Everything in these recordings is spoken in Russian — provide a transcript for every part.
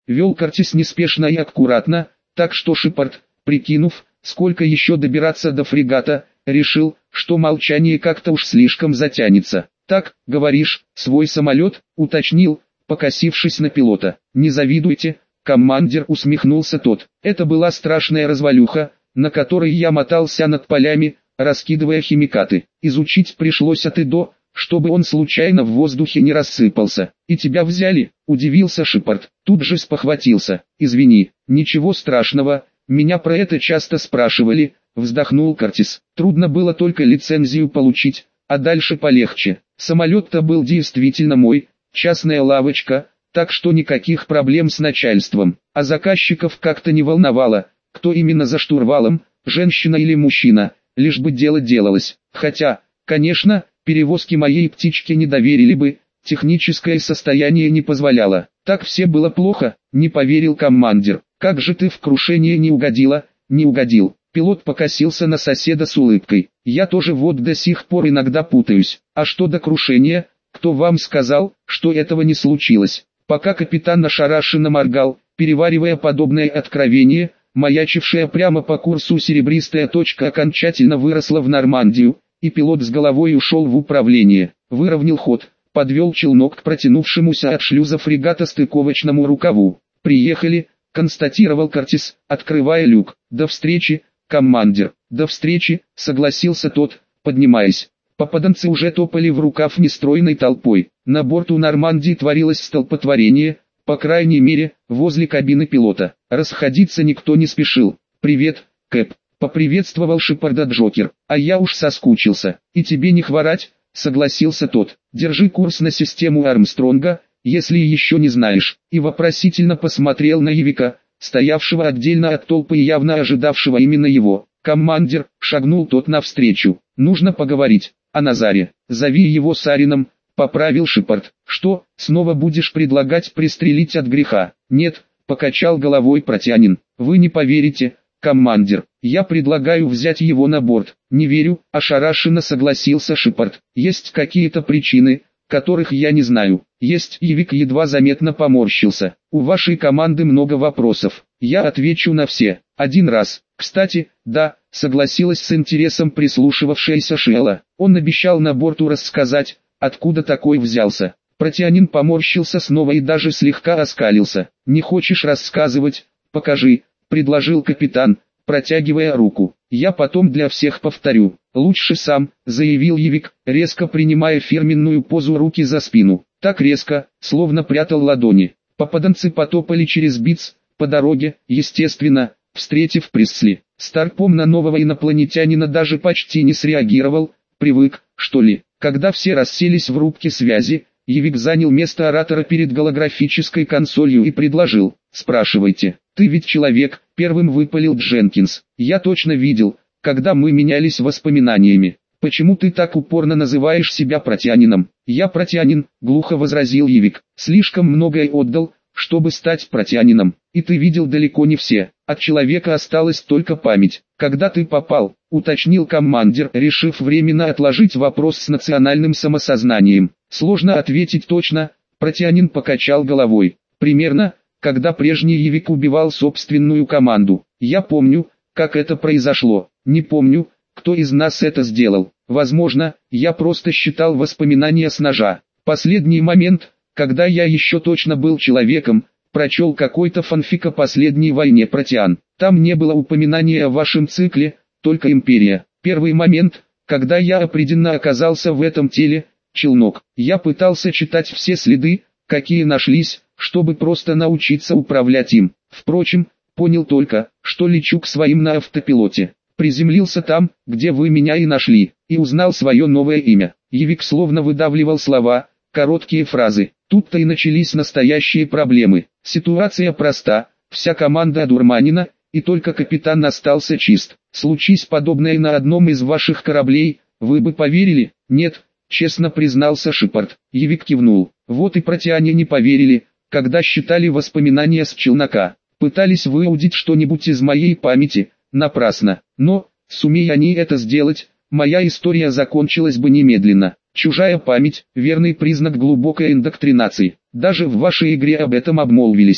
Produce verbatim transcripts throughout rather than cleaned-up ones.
Вел Кортис неспешно и аккуратно, так что Шепард, прикинув, сколько еще добираться до фрегата, решил, что молчание как-то уж слишком затянется. «Так, говоришь, свой самолет?» — уточнил, покосившись на пилота. «Не завидуйте», — командир усмехнулся тот. «Это была страшная развалюха, на которой я мотался над полями, раскидывая химикаты. Изучить пришлось от и до, чтобы он случайно в воздухе не рассыпался. И тебя взяли?» — удивился Шепард. Тут же спохватился. «Извини, ничего страшного, меня про это часто спрашивали», — вздохнул Кортис. «Трудно было только лицензию получить, а дальше полегче. Самолет-то был действительно мой, частная лавочка, так что никаких проблем с начальством. А заказчиков как-то не волновало, кто именно за штурвалом, женщина или мужчина, лишь бы дело делалось. Хотя, конечно, перевозки моей птички не доверили бы, техническое состояние не позволяло. Так все было плохо», — не поверил командир. «Как же ты в крушение не угодила?» «Не угодил». Пилот покосился на соседа с улыбкой. «Я тоже вот до сих пор иногда путаюсь. А что до крушения? Кто вам сказал, что этого не случилось?» Пока капитан ошарашенно моргал, переваривая подобное откровение, маячившая прямо по курсу серебристая точка окончательно выросла в Нормандию, и пилот с головой ушел в управление. Выровнял ход, подвел челнок к протянувшемуся от шлюза фрегата стыковочному рукаву. «Приехали», — констатировал Кортис, открывая люк. «До встречи, командир». «До встречи», — согласился тот, поднимаясь. Попаданцы уже топали в рукав нестройной толпой. На борту Нормандии творилось столпотворение, по крайней мере, возле кабины пилота. Расходиться никто не спешил. «Привет, Кэп», — поприветствовал Шепарда Джокер. «А я уж соскучился». «И тебе не хворать», — согласился тот. «Держи курс на систему Армстронга, если еще не знаешь». И вопросительно посмотрел на Явика, стоявшего отдельно от толпы и явно ожидавшего именно его. «Командир», — шагнул тот навстречу. «Нужно поговорить. О Назаре. Зови его Сарином», — поправил Шепард. «Что, снова будешь предлагать пристрелить от греха?» «Нет», — покачал головой Протянин. «Вы не поверите, командир. Я предлагаю взять его на борт». «Не верю», — ошарашенно согласился Шепард. «Есть какие-то причины, которых я не знаю». «Есть». Явик едва заметно поморщился. «У вашей команды много вопросов. Я отвечу на все. Один раз. Кстати, да», — согласилась с интересом прислушивавшаяся Шелла. «Он обещал на борту рассказать, откуда такой взялся». Протянин поморщился снова и даже слегка оскалился. «Не хочешь рассказывать? Покажи», — предложил капитан, протягивая руку. «Я потом для всех повторю». «Лучше сам», — заявил Явик, резко принимая фирменную позу, руки за спину. Так резко, словно прятал ладони. Попаданцы потопали через Биц, по дороге, естественно, встретив Пресли. Старпом на нового инопланетянина даже почти не среагировал, привык, что ли. Когда все расселись в рубке связи, Явик занял место оратора перед голографической консолью и предложил: «Спрашивайте, ты ведь человек», — первым выпалил Дженкинс. «Я точно видел, когда мы менялись воспоминаниями. Почему ты так упорно называешь себя Протянином?» «Я Протянин», — глухо возразил Явик. «Слишком многое отдал, чтобы стать Протянином. И ты видел далеко не все. От человека осталась только память». «Когда ты попал?» — уточнил командир, решив временно отложить вопрос с национальным самосознанием. «Сложно ответить точно», — Протянин покачал головой. «Примерно, когда прежний Явик убивал собственную команду. Я помню, как это произошло. Не помню, кто из нас это сделал. Возможно, я просто считал воспоминания с ножа. Последний момент, когда я еще точно был человеком, прочел какой-то фанфик о последней войне Протеан. Там не было упоминания о вашем цикле, только империя. Первый момент, когда я определенно оказался в этом теле, челнок. Я пытался читать все следы, какие нашлись, чтобы просто научиться управлять им. Впрочем, понял только, что лечу к своим на автопилоте. Приземлился там, где вы меня и нашли, и узнал свое новое имя». Явик словно выдавливал слова, короткие фразы. Тут-то и начались настоящие проблемы. Ситуация проста, вся команда одурманена, и только капитан остался чист. Случись подобное на одном из ваших кораблей, вы бы поверили? Нет, честно признался Шепард. Явик кивнул. Вот и протяне не поверили, когда считали воспоминания с челнока. Пытались выудить что-нибудь из моей памяти. Напрасно. Но, сумей они это сделать, моя история закончилась бы немедленно. Чужая память – верный признак глубокой индоктринации. Даже в вашей игре об этом обмолвились.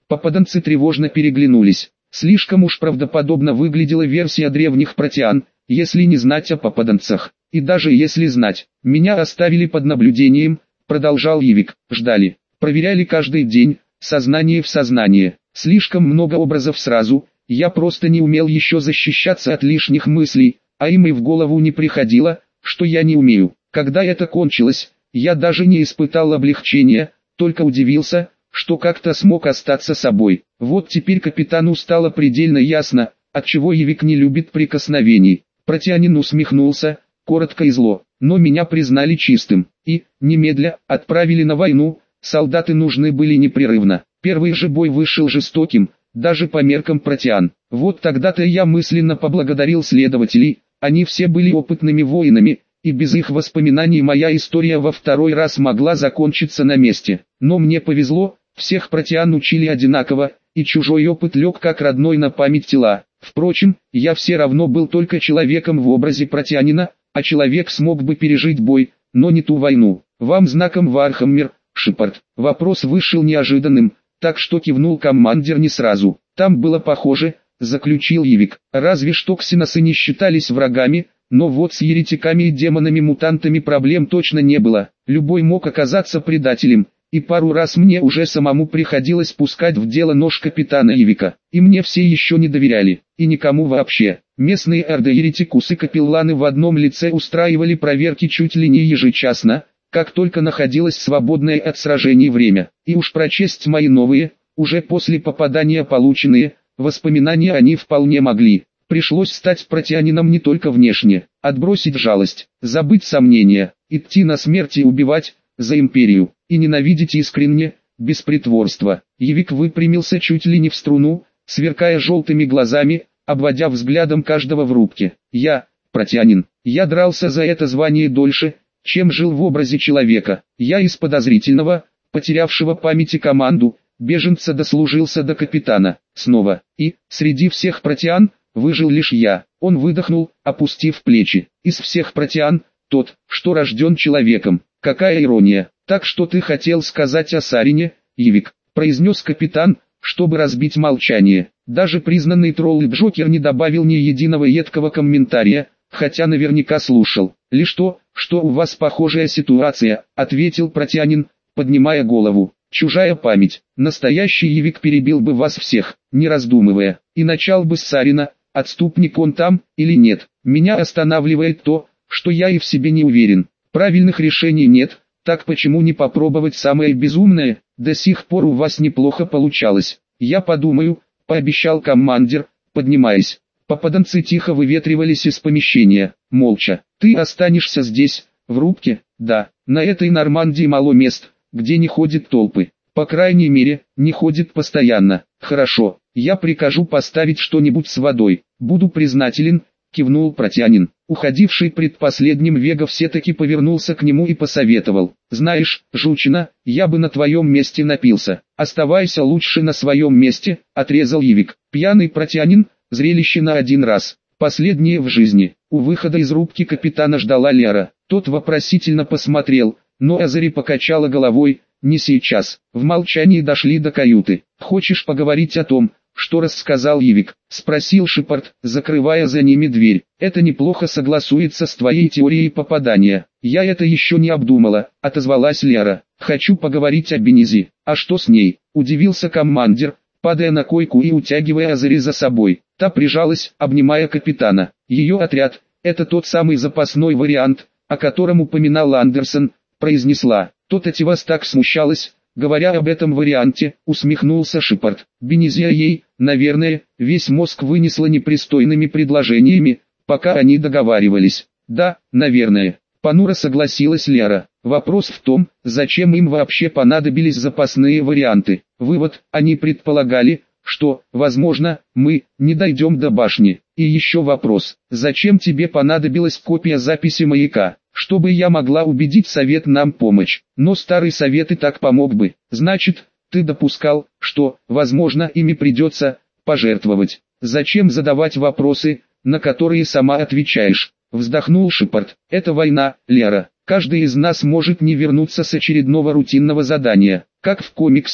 Попаданцы тревожно переглянулись. Слишком уж правдоподобно выглядела версия древних протеан, если не знать о попаданцах. И даже если знать, меня оставили под наблюдением, продолжал Евик, ждали, проверяли каждый день, сознание в сознание. Слишком много образов сразу, я просто не умел еще защищаться от лишних мыслей, а им и в голову не приходило, что я не умею. Когда это кончилось, я даже не испытал облегчения, только удивился, что как-то смог остаться собой. Вот теперь капитану стало предельно ясно, отчего Евик не любит прикосновений. Протеанин усмехнулся, коротко и зло, но меня признали чистым, и, немедля, отправили на войну. Солдаты нужны были непрерывно. Первый же бой вышел жестоким, даже по меркам протеан. Вот тогда-то я мысленно поблагодарил следователей, они все были опытными воинами, и без их воспоминаний моя история во второй раз могла закончиться на месте. Но мне повезло, всех протеан учили одинаково, и чужой опыт лег как родной на память тела. Впрочем, я все равно был только человеком в образе протеанина, а человек смог бы пережить бой, но не ту войну. Вам знаком Вархаммер, Шепард. Вопрос вышел неожиданным, так что кивнул командир не сразу. Там было похоже, заключил Евик. Разве что ксеносы не считались врагами, но вот с еретиками и демонами-мутантами проблем точно не было. Любой мог оказаться предателем, и пару раз мне уже самому приходилось пускать в дело нож капитана Евика. И мне все еще не доверяли, и никому вообще. Местные орды-еретикусы-капелланы в одном лице устраивали проверки чуть ли не ежечасно, как только находилось свободное от сражений время. И уж прочесть мои новые, уже после попадания полученные, воспоминания они вполне могли. Пришлось стать протеанином не только внешне, отбросить жалость, забыть сомнения, идти на смерть и убивать, за империю, и ненавидеть искренне, без притворства. Евик выпрямился чуть ли не в струну, сверкая желтыми глазами, обводя взглядом каждого в рубке. Я, протеанин, я дрался за это звание дольше, чем жил в образе человека. Я из подозрительного, потерявшего память и команду, беженца дослужился до капитана. Снова, и, среди всех протеан, выжил лишь я. Он выдохнул, опустив плечи. Из всех протеан, тот, что рожден человеком. Какая ирония. Так что ты хотел сказать о Сарине, Евик, произнес капитан, чтобы разбить молчание. Даже признанный тролл и Джокер не добавил ни единого едкого комментария, хотя наверняка слушал. Лишь то, что у вас похожая ситуация, ответил протеанин, поднимая голову. Чужая память. Настоящий Евик перебил бы вас всех, не раздумывая, и начал бы с Сарина, отступник он там, или нет. Меня останавливает то, что я и в себе не уверен. Правильных решений нет, так почему не попробовать самое безумное? До сих пор у вас неплохо получалось. Я подумаю, пообещал командир, поднимаясь. Попаданцы тихо выветривались из помещения, молча. Ты останешься здесь, в рубке? Да, на этой Нормандии мало мест, где не ходят толпы. По крайней мере, не ходит постоянно. Хорошо, я прикажу поставить что-нибудь с водой. Буду признателен, кивнул протеанин. Уходивший предпоследним Вега все-таки повернулся к нему и посоветовал. Знаешь, жучина, я бы на твоем месте напился. Оставайся лучше на своем месте, отрезал Евик. Пьяный протеанин, зрелище на один раз. Последнее в жизни. У выхода из рубки капитана ждала Лера. Тот вопросительно посмотрел, но Азари покачала головой. Не сейчас. В молчании дошли до каюты. Хочешь поговорить о том, что рассказал Евик? Спросил Шепард, закрывая за ними дверь. Это неплохо согласуется с твоей теорией попадания. Я это еще не обдумала, отозвалась Лера. Хочу поговорить о Бенизи. А что с ней? Удивился командир, падая на койку и утягивая Азари за собой. Та прижалась, обнимая капитана. Ее отряд, это тот самый запасной вариант, о котором упоминал Андерсон, произнесла. То-то вас так смущалась, говоря об этом варианте, усмехнулся Шепард. Бенизия ей, наверное, весь мозг вынесла непристойными предложениями, пока они договаривались. Да, наверное. Понуро согласилась Лера. Вопрос в том, зачем им вообще понадобились запасные варианты. Вывод, они предполагали, что, возможно, мы не дойдем до башни. И еще вопрос, зачем тебе понадобилась копия записи маяка? Чтобы я могла убедить совет нам помочь. Но старый совет и так помог бы. Значит, ты допускал, что, возможно, ими придется пожертвовать. Зачем задавать вопросы, на которые сама отвечаешь? Вздохнул Шепард. Это война, Лера. Каждый из нас может не вернуться с очередного рутинного задания. Как в комиксе,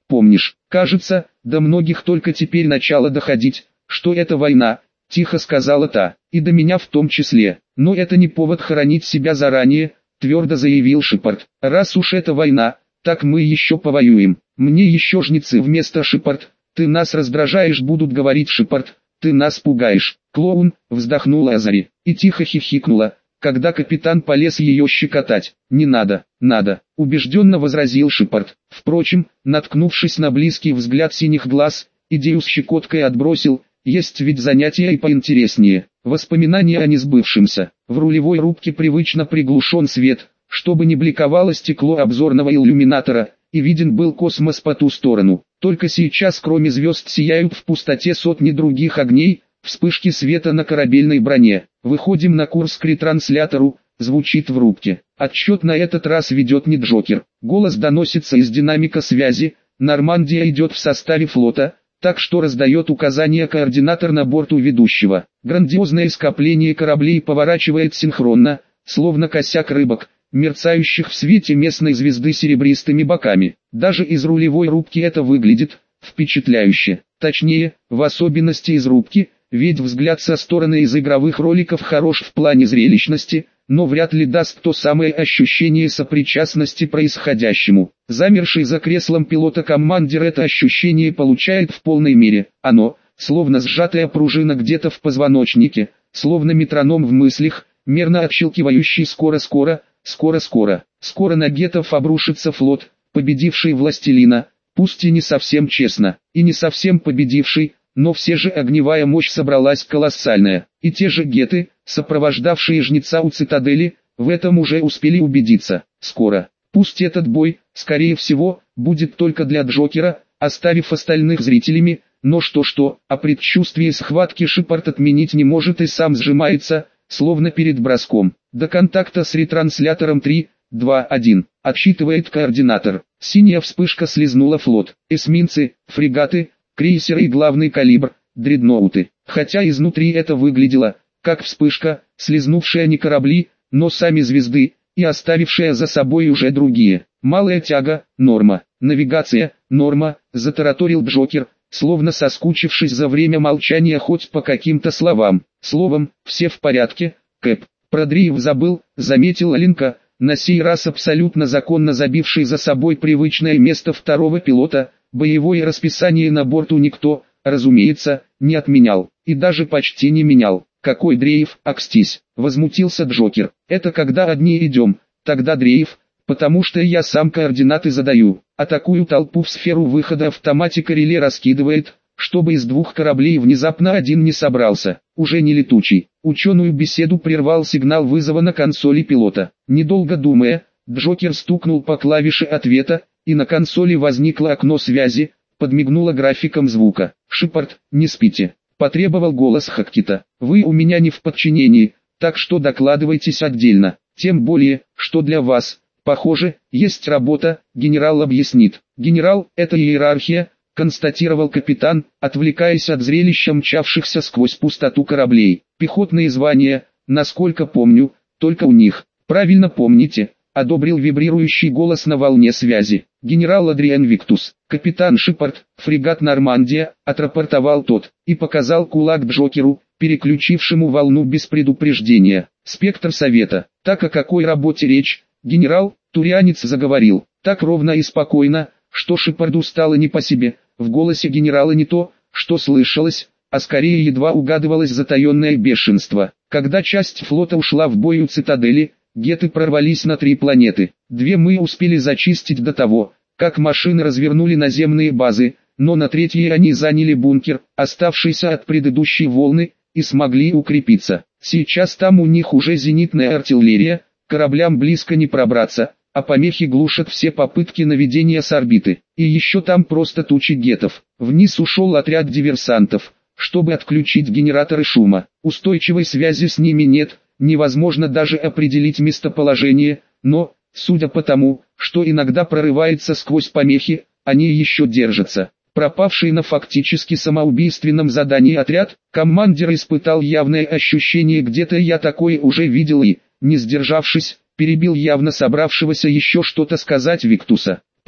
помнишь? Кажется, до многих только теперь начало доходить, что это война, тихо сказала та, и до меня в том числе. Но это не повод хоронить себя заранее, твердо заявил Шепард. Раз уж это война, так мы еще повоюем. Мне еще жнецы вместо Шепард. Ты нас раздражаешь, будут говорить Шепард. Ты нас пугаешь. Клоун, вздохнула Азари, и тихо хихикнула, когда капитан полез ее щекотать. «Не надо, надо», — убежденно возразил Шепард. Впрочем, наткнувшись на близкий взгляд синих глаз, идею с щекоткой отбросил, есть ведь занятия и поинтереснее. Воспоминания о несбывшемся. В рулевой рубке привычно приглушен свет, чтобы не бликовало стекло обзорного иллюминатора, и виден был космос по ту сторону. Только сейчас кроме звезд сияют в пустоте сотни других огней, вспышки света на корабельной броне. Выходим на курс к ретранслятору, звучит в рубке. Отсчет на этот раз ведет не Джокер. Голос доносится из динамика связи. Нормандия идет в составе флота, так что раздает указания координатор на борту ведущего. Грандиозное скопление кораблей поворачивает синхронно, словно косяк рыбок, мерцающих в свете местной звезды серебристыми боками. Даже из рулевой рубки это выглядит впечатляюще. Точнее, в особенности из рубки, ведь взгляд со стороны из игровых роликов хорош в плане зрелищности, но вряд ли даст то самое ощущение сопричастности происходящему. Замерший за креслом пилота командир это ощущение получает в полной мере. Оно, словно сжатая пружина где-то в позвоночнике, словно метроном в мыслях, мерно отщелкивающий скоро-скоро, скоро-скоро. Скоро на гетов обрушится флот, победивший властелина, пусть и не совсем честно, и не совсем победивший, но все же огневая мощь собралась колоссальная, и те же геты, сопровождавшие жнеца у цитадели, в этом уже успели убедиться. Скоро, пусть этот бой, скорее всего, будет только для Джокера, оставив остальных зрителями, но что-что, а предчувствие схватки Шепард отменить не может и сам сжимается, словно перед броском. До контакта с ретранслятором три, два, один, отсчитывает координатор. Синяя вспышка слезнула флот, эсминцы, фрегаты, крейсеры и главный калибр, дредноуты. Хотя изнутри это выглядело, как вспышка, слезнувшая не корабли, но сами звезды, и оставившая за собой уже другие. Малая тяга, норма, навигация, норма, затараторил Джокер, словно соскучившись за время молчания хоть по каким-то словам. Словом, все в порядке, Кэп. Про Дриев забыл, заметил Ленка, на сей раз абсолютно законно забивший за собой привычное место второго пилота. Боевое расписание на борту никто, разумеется, не отменял, и даже почти не менял. Какой Дреев, акстись, возмутился Джокер. Это когда одни идем, тогда Дреев, потому что я сам координаты задаю, а такую толпу в сферу выхода автоматика реле раскидывает, чтобы из двух кораблей внезапно один не собрался, уже не летучий. Ученую беседу прервал сигнал вызова на консоли пилота. Недолго думая, Джокер стукнул по клавише ответа, и на консоли возникло окно связи, подмигнуло графиком звука. «Шепард, не спите», — потребовал голос Хаккита. «Вы у меня не в подчинении, так что докладывайтесь отдельно, тем более, что для вас, похоже, есть работа», — генерал объяснит. «Генерал, это иерархия», — констатировал капитан, отвлекаясь от зрелища мчавшихся сквозь пустоту кораблей. «Пехотные звания, насколько помню, только у них». «Правильно помните», — одобрил вибрирующий голос на волне связи. «Генерал Адриан Виктус, капитан Шепард, фрегат Нормандия», — отрапортовал тот, и показал кулак Джокеру, переключившему волну без предупреждения. «Спектр совета, так о какой работе речь?» «Генерал», — турианец заговорил, так ровно и спокойно, что Шепарду стало не по себе. В голосе генерала не то, что слышалось, а скорее едва угадывалось затаенное бешенство. Когда часть флота ушла в бой у цитадели, геты прорвались на три планеты. Две мы успели зачистить до того, как машины развернули наземные базы, но на третьей они заняли бункер, оставшийся от предыдущей волны, и смогли укрепиться. Сейчас там у них уже зенитная артиллерия, кораблям близко не пробраться, а помехи глушат все попытки наведения с орбиты. И еще там просто тучи гетов. Вниз ушел отряд диверсантов, чтобы отключить генераторы шума. Устойчивой связи с ними нет, невозможно даже определить местоположение, но, судя по тому, что иногда прорывается сквозь помехи, они еще держатся. Пропавший на фактически самоубийственном задании отряд, командир испытал явное ощущение «где-то я такое уже видел» и, не сдержавшись, перебил явно собравшегося еще что-то сказать Виктуса.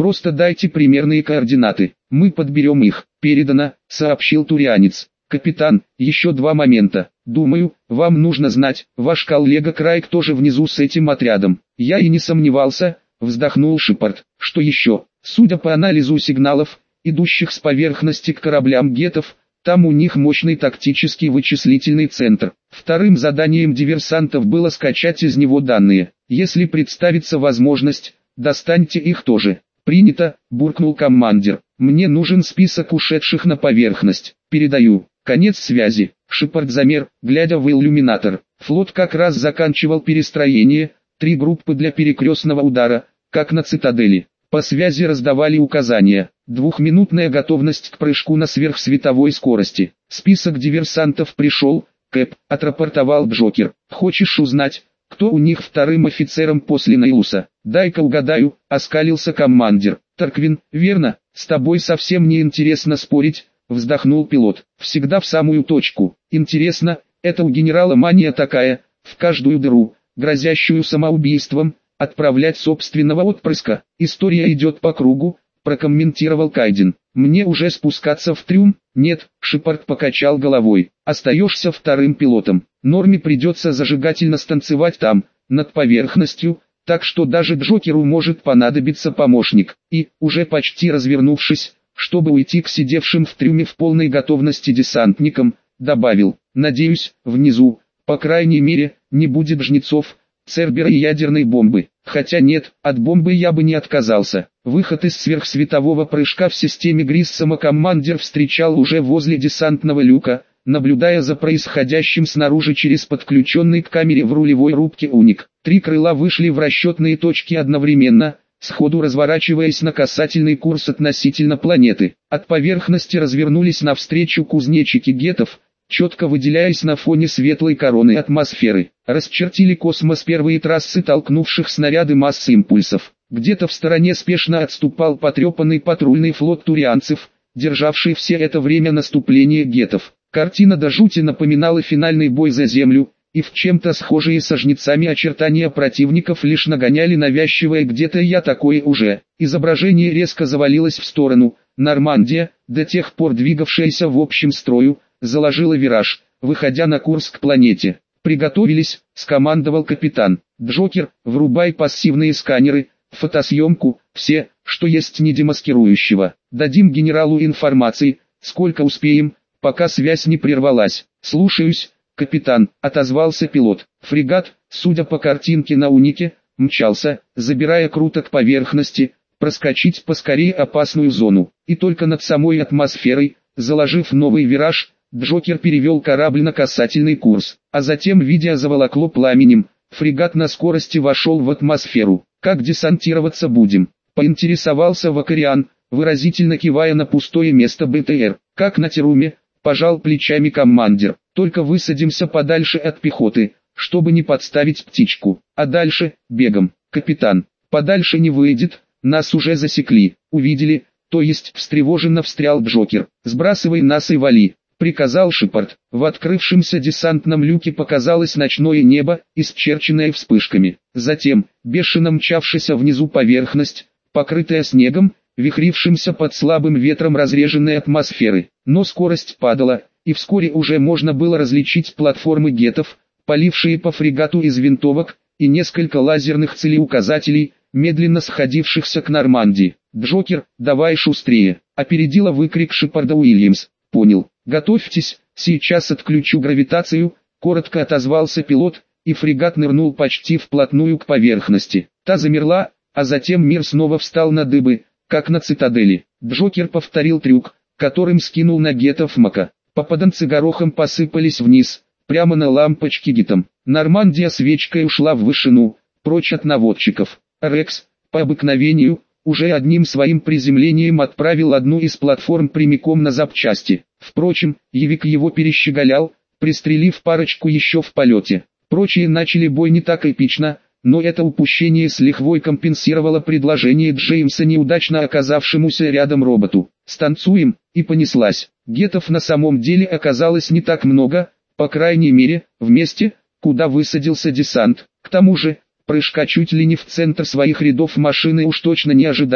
Просто дайте примерные координаты, мы подберем их. Передано, сообщил турианец. Капитан, еще два момента. Думаю, вам нужно знать, ваш коллега Крайк тоже внизу с этим отрядом. Я и не сомневался, вздохнул Шепард. Что еще? Судя по анализу сигналов, идущих с поверхности к кораблям гетов, там у них мощный тактический вычислительный центр. Вторым заданием диверсантов было скачать из него данные. Если представится возможность, достаньте их тоже. Принято, буркнул командир. Мне нужен список ушедших на поверхность. Передаю. Конец связи. Шепард замер, глядя в иллюминатор. Флот как раз заканчивал перестроение, три группы для перекрестного удара, как на цитадели. По связи раздавали указания. Двухминутная готовность к прыжку на сверхсветовой скорости. Список диверсантов пришел. Кэп, отрапортовал Джокер. Хочешь узнать, кто у них вторым офицером после Нейлуса? Дай-ка угадаю, оскалился командир. Тарквин, верно, с тобой совсем не интересно спорить, вздохнул пилот. Всегда в самую точку. Интересно, это у генерала мания такая, в каждую дыру, грозящую самоубийством, отправлять собственного отпрыска. История идет по кругу, прокомментировал Кайден. Мне уже спускаться в трюм? Нет, Шепард покачал головой. Остаешься вторым пилотом. Норме придется зажигательно станцевать там, над поверхностью, так что даже Джокеру может понадобиться помощник. И, уже почти развернувшись, чтобы уйти к сидевшим в трюме в полной готовности десантникам, добавил: надеюсь, внизу, по крайней мере, не будет жнецов, Цербера и ядерной бомбы. Хотя нет, от бомбы я бы не отказался. Выход из сверхсветового прыжка в системе Гриссома командир встречал уже возле десантного люка, наблюдая за происходящим снаружи через подключенный к камере в рулевой рубке уник. Три крыла вышли в расчетные точки одновременно, сходу разворачиваясь на касательный курс относительно планеты. От поверхности развернулись навстречу кузнечики гетов, четко выделяясь на фоне светлой короны атмосферы. Расчертили космос первые трассы толкнувших снаряды масс импульсов. Где-то в стороне спешно отступал потрепанный патрульный флот турианцев, державший все это время наступление гетов. Картина до жути напоминала финальный бой за землю, и в чем-то схожие со жнецами очертания противников лишь нагоняли навязчивое «где-то я такое уже». Изображение резко завалилось в сторону. Нормандия, до тех пор двигавшаяся в общем строю, заложила вираж, выходя на курс к планете. «Приготовились», — скомандовал капитан. «Джокер, врубай пассивные сканеры, фотосъемку, все, что есть недемаскирующего. Дадим генералу информации, сколько успеем, пока связь не прервалась». «Слушаюсь, капитан», — отозвался пилот. Фрегат, судя по картинке на унике, мчался, забирая круто к поверхности, проскочить поскорее опасную зону. И только над самой атмосферой, заложив новый вираж, Джокер перевел корабль на касательный курс, а затем, видя заволокло пламенем, фрегат на скорости вошел в атмосферу. «Как десантироваться будем?» — поинтересовался Вакариан, выразительно кивая на пустое место БТР. «Как на Теруме», — пожал плечами командир. «Только высадимся подальше от пехоты, чтобы не подставить птичку. А дальше, бегом». «Капитан, подальше не выйдет, нас уже засекли, увидели». «То есть?» — встревоженно встрял Джокер. «Сбрасывай нас и вали», — приказал Шепард. В открывшемся десантном люке показалось ночное небо, исчерченное вспышками. Затем, бешено мчавшаяся внизу поверхность, покрытая снегом, вихрившимся под слабым ветром разреженной атмосферы. Но скорость падала, и вскоре уже можно было различить платформы гетов, полившие по фрегату из винтовок, и несколько лазерных целеуказателей, медленно сходившихся к Нормандии. «Джокер, давай шустрее!» — опередила выкрик Шепарда Уильямс. «Понял. Готовьтесь, сейчас отключу гравитацию», — коротко отозвался пилот, и фрегат нырнул почти вплотную к поверхности. Та замерла, а затем мир снова встал на дыбы, как на цитадели. Джокер повторил трюк, которым скинул на гетов мака. Попаданцы горохом посыпались вниз, прямо на лампочки гитом. Нормандия свечкой ушла в вышину, прочь от наводчиков. Рекс, по обыкновению, уже одним своим приземлением отправил одну из платформ прямиком на запчасти. Впрочем, Явик его перещеголял, пристрелив парочку еще в полете. Прочие начали бой не так эпично, но это упущение с лихвой компенсировало предложение Джеймса неудачно оказавшемуся рядом роботу. «Станцуем», и понеслась. Гетов на самом деле оказалось не так много, по крайней мере, в месте, куда высадился десант. К тому же, прыжка чуть ли не в центр своих рядов машины уж точно не ожидали,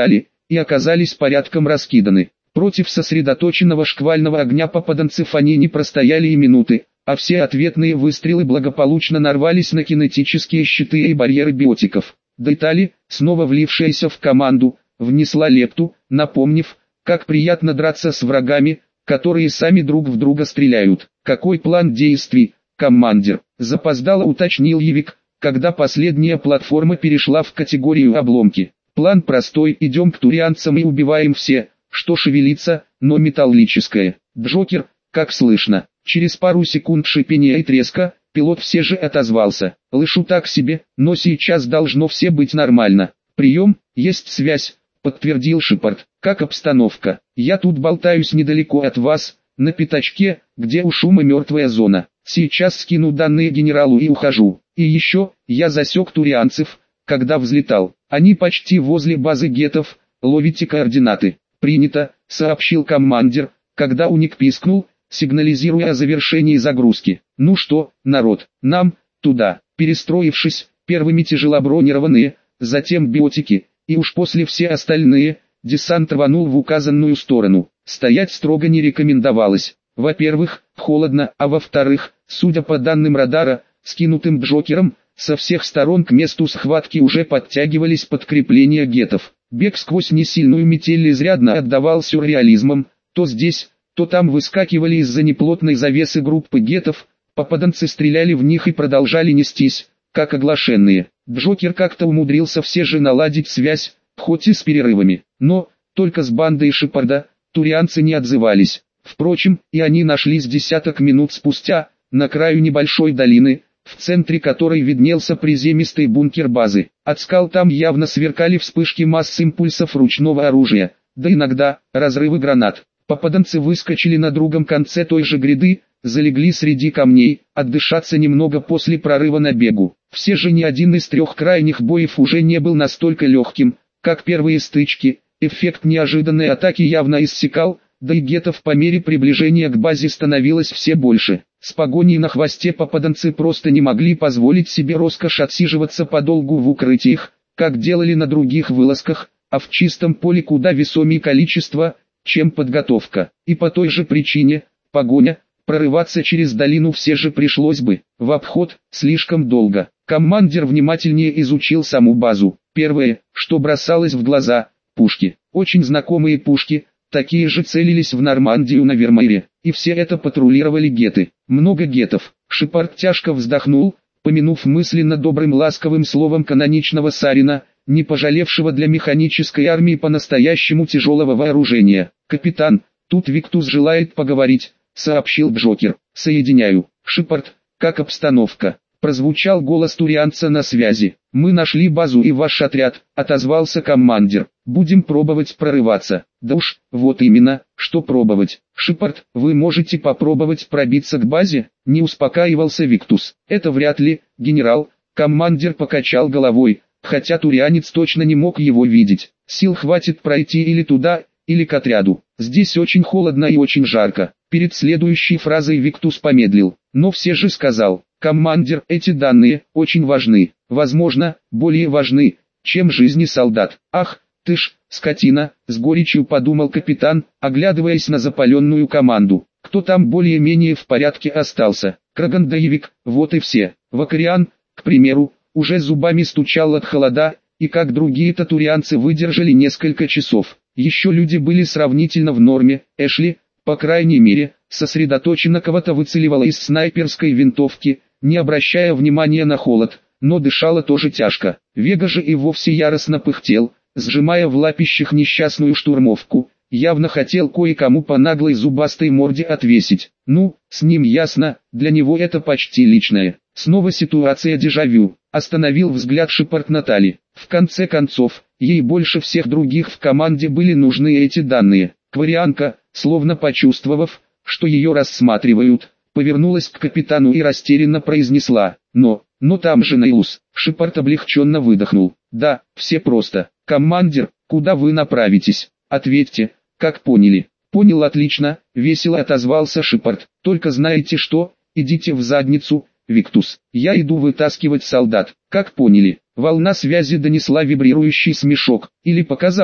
и оказались порядком раскиданы. Против сосредоточенного шквального огня попаданцев они не простояли и минуты, а все ответные выстрелы благополучно нарвались на кинетические щиты и барьеры биотиков. Детали, снова влившаяся в команду, внесла лепту, напомнив, как приятно драться с врагами, которые сами друг в друга стреляют. «Какой план действий, командир?» – запоздало уточнил Евик, когда последняя платформа перешла в категорию обломки. «План простой: идем к турианцам и убиваем все, что шевелится, но металлическое». Джокер, как слышно, через пару секунд шипения и треска, пилот все же отозвался: «Лышу так себе, но сейчас должно все быть нормально». «Прием, есть связь», — подтвердил Шепард. «Как обстановка?» «Я тут болтаюсь недалеко от вас, на пятачке, где у шума мертвая зона. Сейчас скину данные генералу и ухожу. И еще, я засек турианцев, когда взлетал. Они почти возле базы гетов, ловите координаты». «Принято», — сообщил командир, когда уник пискнул, сигнализируя о завершении загрузки. «Ну что, народ, нам, туда». Перестроившись, первыми тяжелобронированные, затем биотики, и уж после все остальные, десант рванул в указанную сторону. Стоять строго не рекомендовалось. Во-первых, холодно, а во-вторых, судя по данным радара, скинутым Джокером, со всех сторон к месту схватки уже подтягивались подкрепления гетов. Бег сквозь несильную метель изрядно отдавал сюрреализмом, то здесь, то там выскакивали из-за неплотной завесы группы гетов, попаданцы стреляли в них и продолжали нестись, как оглашенные. Джокер как-то умудрился все же наладить связь, хоть и с перерывами, но, только с бандой Шепарда, турианцы не отзывались. Впрочем, и они нашлись десяток минут спустя, на краю небольшой долины, в центре которой виднелся приземистый бункер базы. От скал там явно сверкали вспышки масс импульсов ручного оружия, да иногда разрывы гранат. Попаданцы выскочили на другом конце той же гряды, залегли среди камней, отдышаться немного после прорыва на бегу. Все же ни один из трех крайних боев уже не был настолько легким, как первые стычки. Эффект неожиданной атаки явно иссякал, да и гетов по мере приближения к базе становилось все больше. С погоней на хвосте попаданцы просто не могли позволить себе роскошь отсиживаться подолгу в укрытиях, как делали на других вылазках, а в чистом поле куда весомее количество, чем подготовка. И по той же причине, погоня, прорываться через долину все же пришлось бы, в обход, слишком долго. Командир внимательнее изучил саму базу. Первое, что бросалось в глаза – пушки. Очень знакомые пушки, такие же целились в Нормандию на Вермайре, и все это патрулировали геты. Много гетов. Шепард тяжко вздохнул, помянув мысленно добрым ласковым словом каноничного Сарина, не пожалевшего для механической армии по-настоящему тяжелого вооружения. «Капитан, тут Виктус желает поговорить», — сообщил Джокер. «Соединяю». «Шепард, как обстановка?» Прозвучал голос турианца на связи. «Мы нашли базу и ваш отряд», — отозвался командир. «Будем пробовать прорываться». «Да уж, вот именно, что пробовать». «Шепард, вы можете попробовать пробиться к базе?» — не успокаивался Виктус. «Это вряд ли, генерал». Командир покачал головой, хотя турианец точно не мог его видеть. «Сил хватит пройти или туда, или к отряду. Здесь очень холодно и очень жарко». Перед следующей фразой Виктус помедлил, но все же сказал: «Командир, эти данные очень важны, возможно, более важны, чем жизни солдат». «Ах, ты ж, скотина», — с горечью подумал капитан, оглядываясь на запаленную команду. «Кто там более-менее в порядке остался?» Краган да Евик, вот и все. Вакариан, к примеру, уже зубами стучал от холода, и как другие-то турианцы выдержали несколько часов. Еще люди были сравнительно в норме. Эшли, по крайней мере, сосредоточенно кого-то выцеливала из снайперской винтовки, не обращая внимания на холод, но дышала тоже тяжко. Вега же и вовсе яростно пыхтел, сжимая в лапищах несчастную штурмовку, явно хотел кое-кому по наглой зубастой морде отвесить. Ну, с ним ясно, для него это почти личное. Снова ситуация дежавю. Остановил взгляд Шепард Натали. В конце концов, ей больше всех других в команде были нужны эти данные. Кварианка, словно почувствовав, что ее рассматривают, повернулась к капитану и растерянно произнесла: «Но, но там же Нейлус». Шепард облегченно выдохнул. «Да, все просто. Командир, куда вы направитесь? Ответьте, как поняли». «Понял, отлично», — весело отозвался Шепард. «Только знаете что, идите в задницу, Виктус. Я иду вытаскивать солдат». «Как поняли?» Волна связи донесла вибрирующий смешок. Или показалось?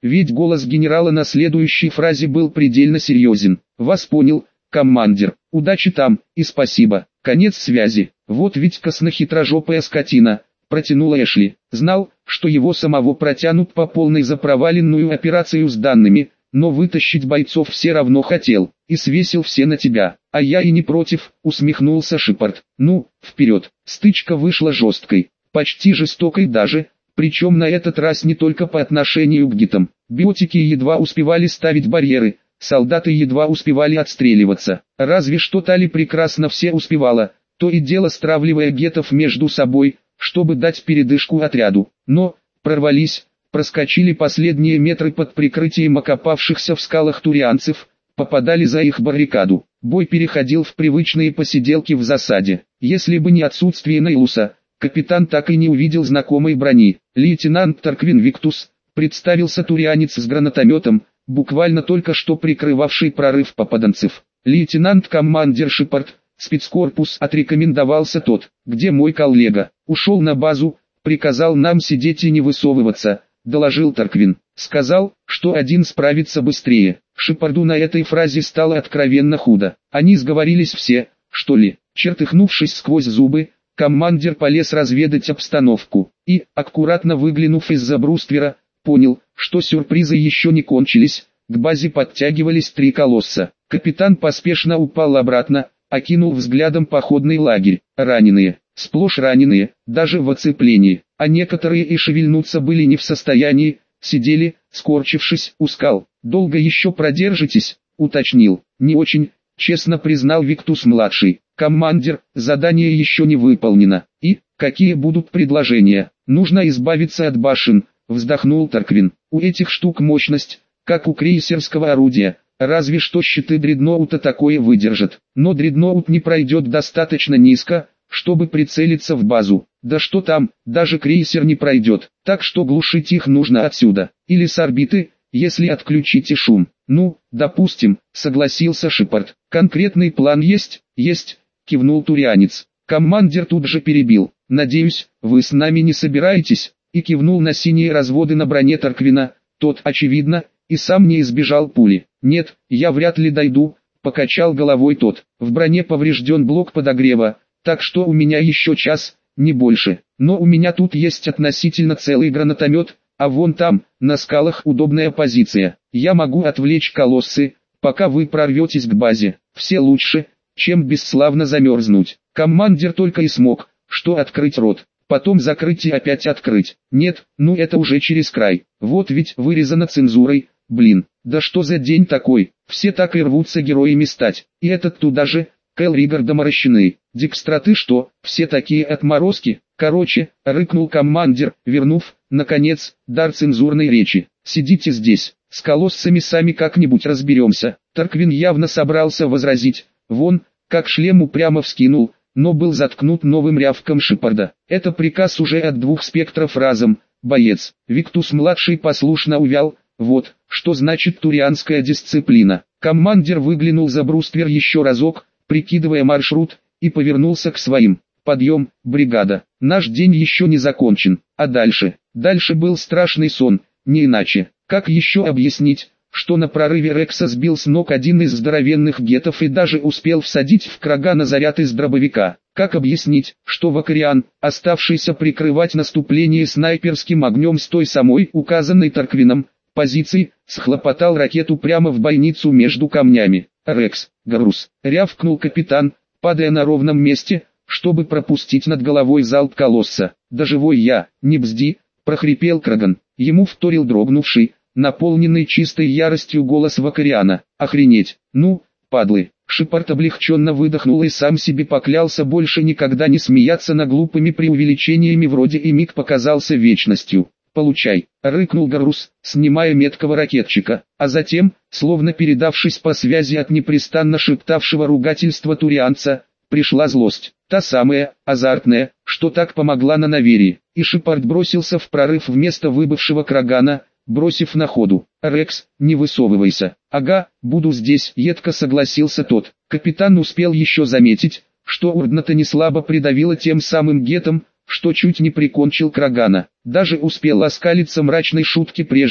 ведь голос генерала на следующей фразе был предельно серьезен. «Вас понял, командир, удачи там, и спасибо». Конец связи. «Вот ведь коснохитрожопая скотина», протянула Эшли. Знал, что его самого протянут по полной за проваленную операцию с данными, но вытащить бойцов все равно хотел, и свесил все на тебя. А я и не против, усмехнулся Шепард. Ну, вперед. Стычка вышла жесткой, почти жестокой даже, причем на этот раз не только по отношению к гитам. Биотики едва успевали ставить барьеры, солдаты едва успевали отстреливаться. Разве что Тали прекрасно все успевала, то и дело стравливая гетов между собой, чтобы дать передышку отряду. Но, прорвались, проскочили последние метры под прикрытием окопавшихся в скалах турианцев, попадали за их баррикаду. Бой переходил в привычные посиделки в засаде. Если бы не отсутствие Нейлуса, капитан так и не увидел знакомой брони. Лейтенант Тарквин Виктус, представился турианец с гранатометом, буквально только что прикрывавший прорыв попаданцев. Лейтенант-командир Шепард, спецкорпус, отрекомендовался тот. Где мой коллега? Ушел на базу, приказал нам сидеть и не высовываться, доложил Тарквин. Сказал, что один справится быстрее. Шепарду на этой фразе стало откровенно худо. Они сговорились все, что ли? Чертыхнувшись сквозь зубы, командир полез разведать обстановку, и, аккуратно выглянув из-за бруствера, понял, что сюрпризы еще не кончились. К базе подтягивались три колосса. Капитан поспешно упал обратно, окинул взглядом походный лагерь. Раненые, сплошь раненые, даже в оцеплении, а некоторые и шевельнуться были не в состоянии, сидели, скорчившись у скал. «Долго еще продержитесь?» — уточнил. «Не очень», — честно признал Виктус-младший. «Командир, задание еще не выполнено. И, какие будут предложения?» «Нужно избавиться от башен», — вздохнул Тарквин. «У этих штук мощность, как у крейсерского орудия, разве что щиты дредноута такое выдержат. Но дредноут не пройдет достаточно низко, чтобы прицелиться в базу. Да что там, даже крейсер не пройдет, так что глушить их нужно отсюда, или с орбиты, если отключите шум». «Ну, допустим», — согласился Шепард. «Конкретный план есть?» «Есть», — кивнул турианец. Командир тут же перебил. «Надеюсь, вы с нами не собираетесь?» И кивнул на синие разводы на броне Тарквина. Тот, очевидно, и сам не избежал пули. «Нет, я вряд ли дойду», — покачал головой тот. «В броне поврежден блок подогрева, так что у меня еще час, не больше. Но у меня тут есть относительно целый гранатомет, а вон там, на скалах, удобная позиция. Я могу отвлечь колоссы, пока вы прорветесь к базе. Все лучше, чем бесславно замерзнуть». Командир только и смог, что открыть рот, потом закрыть и опять открыть. «Нет, ну это уже через край. Вот ведь вырезано цензурой, блин. Да что за день такой? Все так и рвутся героями стать. И этот туда же, Кэл Ригар доморощенный. Дикстроты что, все такие отморозки?» «Короче», — рыкнул командир, вернув, наконец, дар цензурной речи. «Сидите здесь, с колоссами сами как-нибудь разберемся». Тарквин явно собрался возразить. Вон, как шлем упрямо вскинул, но был заткнут новым рявком Шепарда. «Это приказ уже от двух спектров разом, боец». Виктус-младший послушно увял. Вот, что значит турианская дисциплина. Командир выглянул за бруствер еще разок, прикидывая маршрут, и повернулся к своим. «Подъем, бригада. Наш день еще не закончен. А дальше?» Дальше был страшный сон, не иначе. Как еще объяснить, что на прорыве Рекса сбил с ног один из здоровенных гетов и даже успел всадить в Крагана заряд из дробовика? Как объяснить, что Вакариан, оставшийся прикрывать наступление снайперским огнем с той самой указанной Тарквином позиции, схлопотал ракету прямо в бойницу между камнями? «Рекс, груз!» — рявкнул капитан, падая на ровном месте, чтобы пропустить над головой залп колосса. «Да живой я, не бзди!» — прохрипел Краган. Ему вторил дрогнувший, наполненный чистой яростью голос Вакариана. «Охренеть! Ну, падлы!» Шепард облегченно выдохнул и сам себе поклялся больше никогда не смеяться над глупыми преувеличениями вроде «и миг показался вечностью». «Получай!» — рыкнул Гарус, снимая меткого ракетчика, а затем, словно передавшись по связи от непрестанно шептавшего ругательства турианца, пришла злость, та самая, азартная, что так помогла на Наверии, и Шепард бросился в прорыв вместо выбывшего Крагана, бросив на ходу: «Рекс, не высовывайся». «Ага, буду здесь», — едко согласился тот. Капитан успел еще заметить, что Урдната не слабо придавило тем самым гетом, что чуть не прикончил Крагана. Даже успел оскалиться мрачной шутки прежде,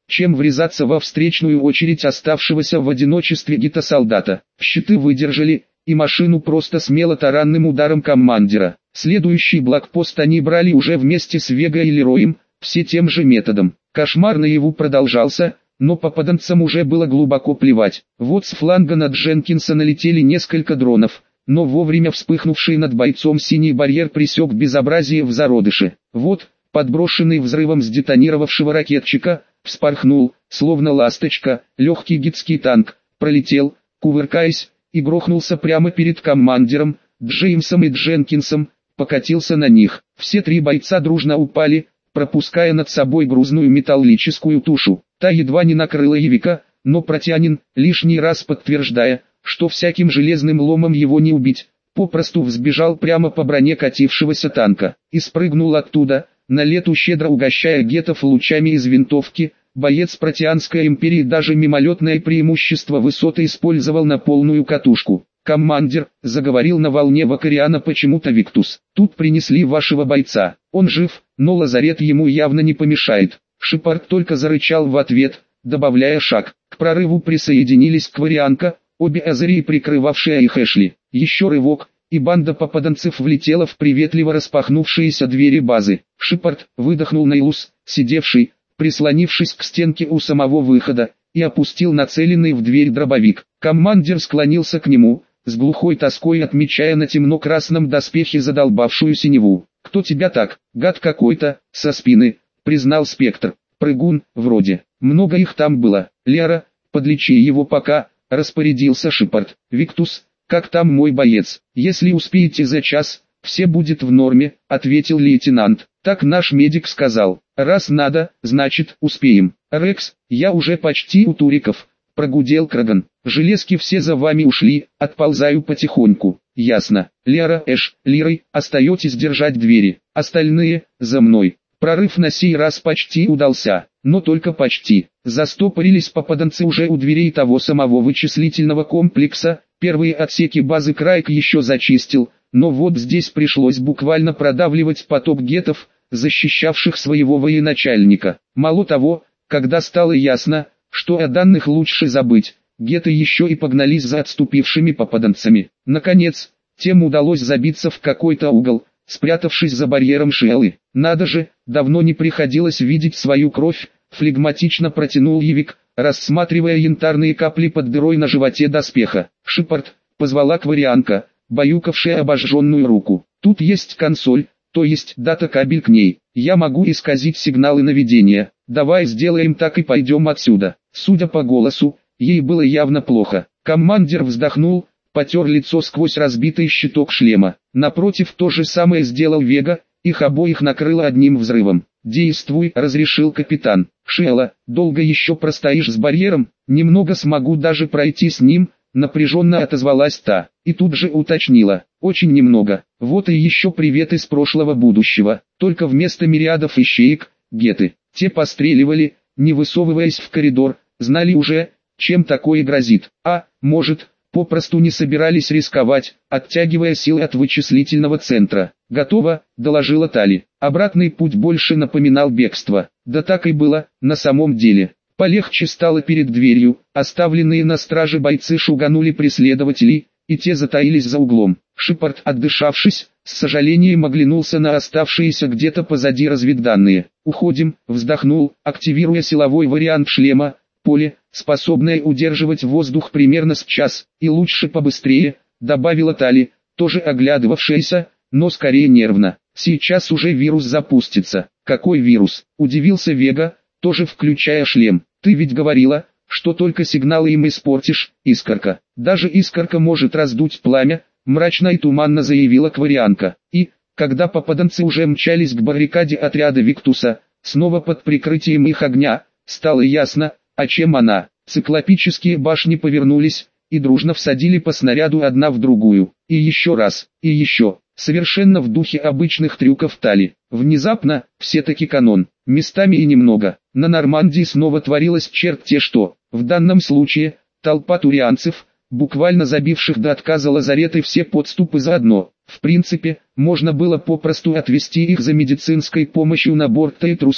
чем врезаться во встречную очередь оставшегося в одиночестве гита-солдата. Щиты выдержали, и машину просто смело таранным ударом командира. Следующий блокпост они брали уже вместе с Вега и Лероем, все тем же методом. Кошмар наяву продолжался, но попаданцам уже было глубоко плевать. Вот с фланга на Дженкинса налетели несколько дронов, но вовремя вспыхнувший над бойцом синий барьер пресек безобразие в зародыше. Вот, подброшенный взрывом сдетонировавшего ракетчика, вспорхнул, словно ласточка, легкий гитский танк, пролетел, кувыркаясь, и грохнулся прямо перед командиром, Джеймсом и Дженкинсом, покатился на них. Все три бойца дружно упали, пропуская над собой грузную металлическую тушу. Та едва не накрыла Евика, но протянин, лишний раз подтверждая, что всяким железным ломом его не убить, попросту взбежал прямо по броне катившегося танка, и спрыгнул оттуда, на лету щедро угощая гетов лучами из винтовки. Боец Протеанской империи даже мимолетное преимущество высоты использовал на полную катушку. «Командир», — заговорил на волне Вакариана почему-то Виктус, — «тут принесли вашего бойца. Он жив, но лазарет ему явно не помешает». Шепард только зарычал в ответ, добавляя шаг. К прорыву присоединились Кварианка, обе Азерии, прикрывавшие их Эшли. Еще рывок, и банда попаданцев влетела в приветливо распахнувшиеся двери базы. Шепард выдохнул Нейлус, сидевший, прислонившись к стенке у самого выхода, и опустил нацеленный в дверь дробовик. Командир склонился к нему, с глухой тоской отмечая на темно-красном доспехе задолбавшую синеву. «Кто тебя так, гад какой-то, со спины», — признал Спектр. «Прыгун, вроде. Много их там было. Лера, подлечи его пока», — распорядился Шепард. «Виктус, как там мой боец? Если успеете за час, все будет в норме», — ответил лейтенант. «Так наш медик сказал. Раз надо, значит успеем». «Рекс, я уже почти у туриков», — прогудел Краган. «Железки все за вами ушли, отползаю потихоньку». «Ясно. Лера, Эш, Лирой, остаетесь держать двери. Остальные, за мной». Прорыв на сей раз почти удался, но только почти. Застопорились попаданцы уже у дверей того самого вычислительного комплекса. Первые отсеки базы Крайк еще зачистил, но вот здесь пришлось буквально продавливать поток гетов, защищавших своего военачальника. Мало того, когда стало ясно, что о данных лучше забыть, геты еще и погнались за отступившими попаданцами. Наконец, тем удалось забиться в какой-то угол, спрятавшись за барьером Шиэлы. «Надо же, давно не приходилось видеть свою кровь», — флегматично протянул Евик, рассматривая янтарные капли под дырой на животе доспеха. «Шепард», — позвала Кварианка, баюкавшая обожженную руку. «Тут есть консоль, то есть дата-кабель к ней. Я могу исказить сигналы наведения. Давай сделаем так и пойдем отсюда». Судя по голосу, ей было явно плохо. Командир вздохнул, потер лицо сквозь разбитый щиток шлема. Напротив, то же самое сделал Вега, их обоих накрыло одним взрывом. «Действуй», — разрешил капитан. «Шиэла, долго еще простоишь с барьером?» «Немного, смогу даже пройти с ним», — напряженно отозвалась та. И тут же уточнила: «Очень немного. Вот и еще привет из прошлого будущего. Только вместо мириадов ищеек — геты». Те постреливали, не высовываясь в коридор, знали уже, чем такое грозит. А, может, попросту не собирались рисковать, оттягивая силы от вычислительного центра. «Готово», — доложила Тали. Обратный путь больше напоминал бегство. Да так и было, на самом деле. Полегче стало перед дверью, оставленные на страже бойцы шуганули преследователей, и те затаились за углом. Шепард, отдышавшись, с сожалением оглянулся на оставшиеся где-то позади разведданные. «Уходим», — вздохнул, активируя силовой вариант шлема. «Поле, способное удерживать воздух примерно с час, и лучше побыстрее», — добавила Тали, тоже оглядывавшаяся, но скорее нервно. «Сейчас уже вирус запустится». «Какой вирус?» — удивился Вега, тоже включая шлем. «Ты ведь говорила, что только сигналы им испортишь, Искорка». «Даже Искорка может раздуть пламя», — мрачно и туманно заявила Кварианка. И, когда попаданцы уже мчались к баррикаде отряда Виктуса, снова под прикрытием их огня, стало ясно, а чем она. Циклопические башни повернулись, и дружно всадили по снаряду одна в другую. И еще раз, и еще, совершенно в духе обычных трюков Тали. Внезапно, все-таки канон, местами и немного. На Нормандии снова творилось черт-те что. В данном случае, толпа турианцев, буквально забивших до отказа лазареты все подступы заодно. В принципе, можно было попросту отвезти их за медицинской помощью на борт Тейтруса.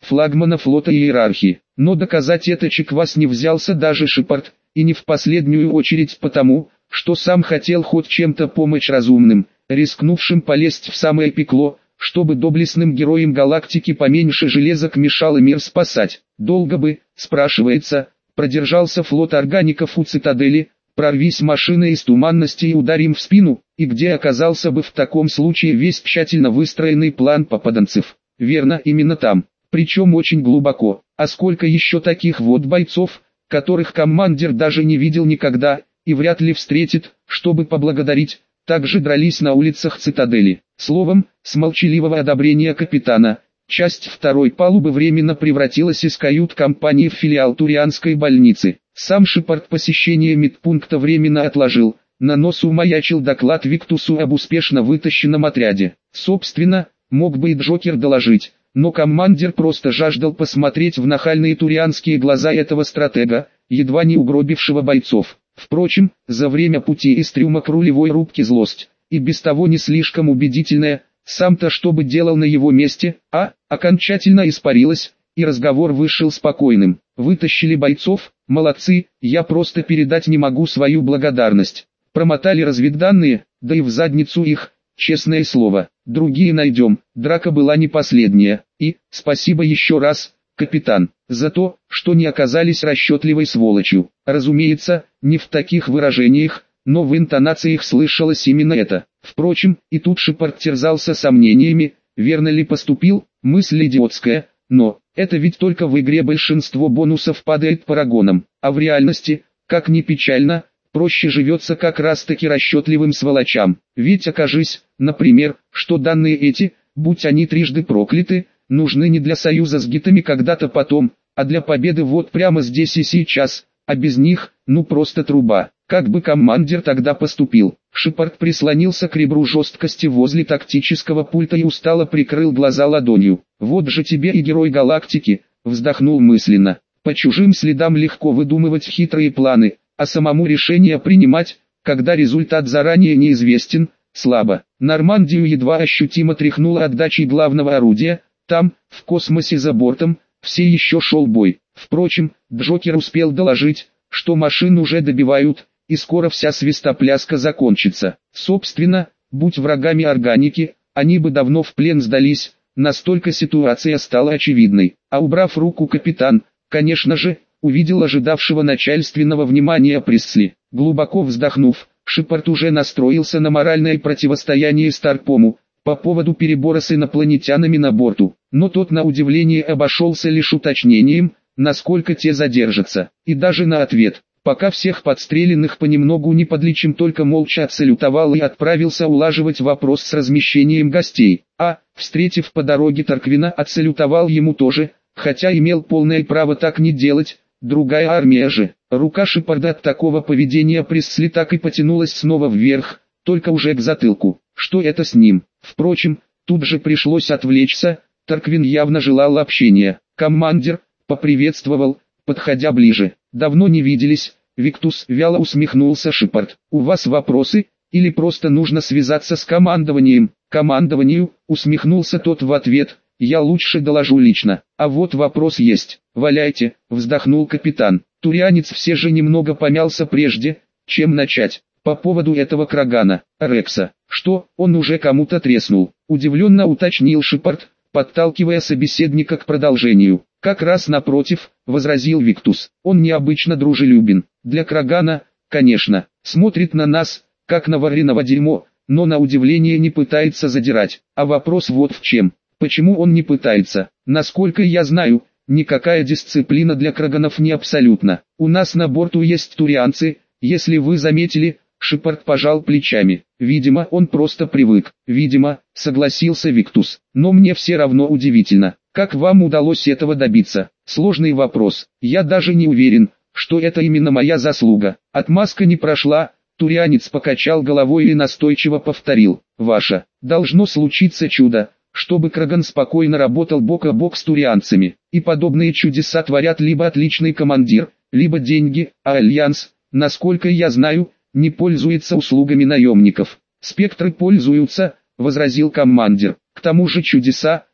флагмана флота и иерархии. Но доказать это Чеквас не взялся даже Шепард, и не в последнюю очередь потому, что сам хотел хоть чем-то помочь разумным, рискнувшим полезть в самое пекло, чтобы доблестным героям галактики поменьше железок мешало мир спасать. Долго бы, спрашивается, продержался флот органиков у цитадели, прорвись машина из туманности и ударим в спину, и где оказался бы в таком случае весь тщательно выстроенный план попаданцев? Верно, именно там, причем очень глубоко. А сколько еще таких вот бойцов, которых командир даже не видел никогда, и вряд ли встретит, чтобы поблагодарить, также дрались на улицах цитадели. Словом, с молчаливого одобрения капитана, часть второй палубы временно превратилась из кают-компании в филиал Турианской больницы. Сам Шепард посещение медпункта временно отложил, на носу маячил доклад Виктусу об успешно вытащенном отряде. Собственно, мог бы и Джокер доложить, но командир просто жаждал посмотреть в нахальные турианские глаза этого стратега, едва не угробившего бойцов. Впрочем, за время пути из трюма к рулевой рубке злость, и без того не слишком убедительная, сам-то что бы делал на его месте, а, окончательно испарилась, и разговор вышел спокойным. Вытащили бойцов, молодцы, я просто передать не могу свою благодарность. Промотали разведданные, да и в задницу их, честное слово, другие найдем, драка была не последняя, и, спасибо еще раз, капитан, за то, что не оказались расчетливой сволочью. Разумеется, не в таких выражениях, но в интонациях слышалось именно это. Впрочем, и тут Шепард терзался сомнениями, верно ли поступил, мысль идиотская, но, это ведь только в игре большинство бонусов падает парагоном, а в реальности, как ни печально, проще живется как раз таки расчетливым сволочам. Ведь окажись, например, что данные эти, будь они трижды прокляты, нужны не для союза с гитами когда-то потом, а для победы вот прямо здесь и сейчас, а без них, ну просто труба. Как бы командир тогда поступил? Шепард прислонился к ребру жесткости возле тактического пульта и устало прикрыл глаза ладонью. Вот же тебе и герой галактики, вздохнул мысленно. По чужим следам легко выдумывать хитрые планы, а самому решение принимать, когда результат заранее неизвестен, слабо. Нормандию едва ощутимо тряхнуло отдачей главного орудия, там, в космосе за бортом, все еще шел бой. Впрочем, Джокер успел доложить, что машин уже добивают, и скоро вся свистопляска закончится. Собственно, будь врагами органики, они бы давно в плен сдались, настолько ситуация стала очевидной. А убрав руку капитан, конечно же, увидел ожидавшего начальственного внимания Пресли. Глубоко вздохнув, Шепард уже настроился на моральное противостояние Старпому, по поводу перебора с инопланетянами на борту, но тот на удивление обошелся лишь уточнением, насколько те задержатся, и даже на ответ, пока всех подстреленных понемногу не подлечим, только молча отсалютовал и отправился улаживать вопрос с размещением гостей, а, встретив по дороге Тарквина, отсалютовал ему тоже, хотя имел полное право так не делать, другая армия же. Рука Шепарда от такого поведения Пресли так и потянулась снова вверх, только уже к затылку. Что это с ним? Впрочем, тут же пришлось отвлечься, Тарквин явно желал общения. Командир поприветствовал, подходя ближе. Давно не виделись, Виктус, вяло усмехнулся Шепард. У вас вопросы, или просто нужно связаться с командованием? Командованию, усмехнулся тот в ответ, я лучше доложу лично. А вот вопрос есть. Валяйте, вздохнул капитан. Турианец все же немного помялся прежде, чем начать. По поводу этого крагана, Рекса, что, он уже кому-то треснул, удивленно уточнил Шепард, подталкивая собеседника к продолжению. Как раз напротив, возразил Виктус, он необычно дружелюбен. Для крагана, конечно, смотрит на нас, как на вареного дерьмо, но на удивление не пытается задирать. А вопрос вот в чем. Почему он не пытается? Насколько я знаю, никакая дисциплина для краганов не абсолютна. У нас на борту есть турианцы, если вы заметили. Шепард пожал плечами. Видимо, он просто привык. Видимо, согласился Виктус. Но мне все равно удивительно, как вам удалось этого добиться. Сложный вопрос. Я даже не уверен, что это именно моя заслуга. Отмазка не прошла. Турианец покачал головой и настойчиво повторил. Ваша. Должно случиться чудо, чтобы краган спокойно работал бок о бок с турианцами. И подобные чудеса творят либо отличный командир, либо деньги, а Альянс, насколько я знаю, не пользуется услугами наемников. Спектры пользуются, возразил командир. К тому же чудеса,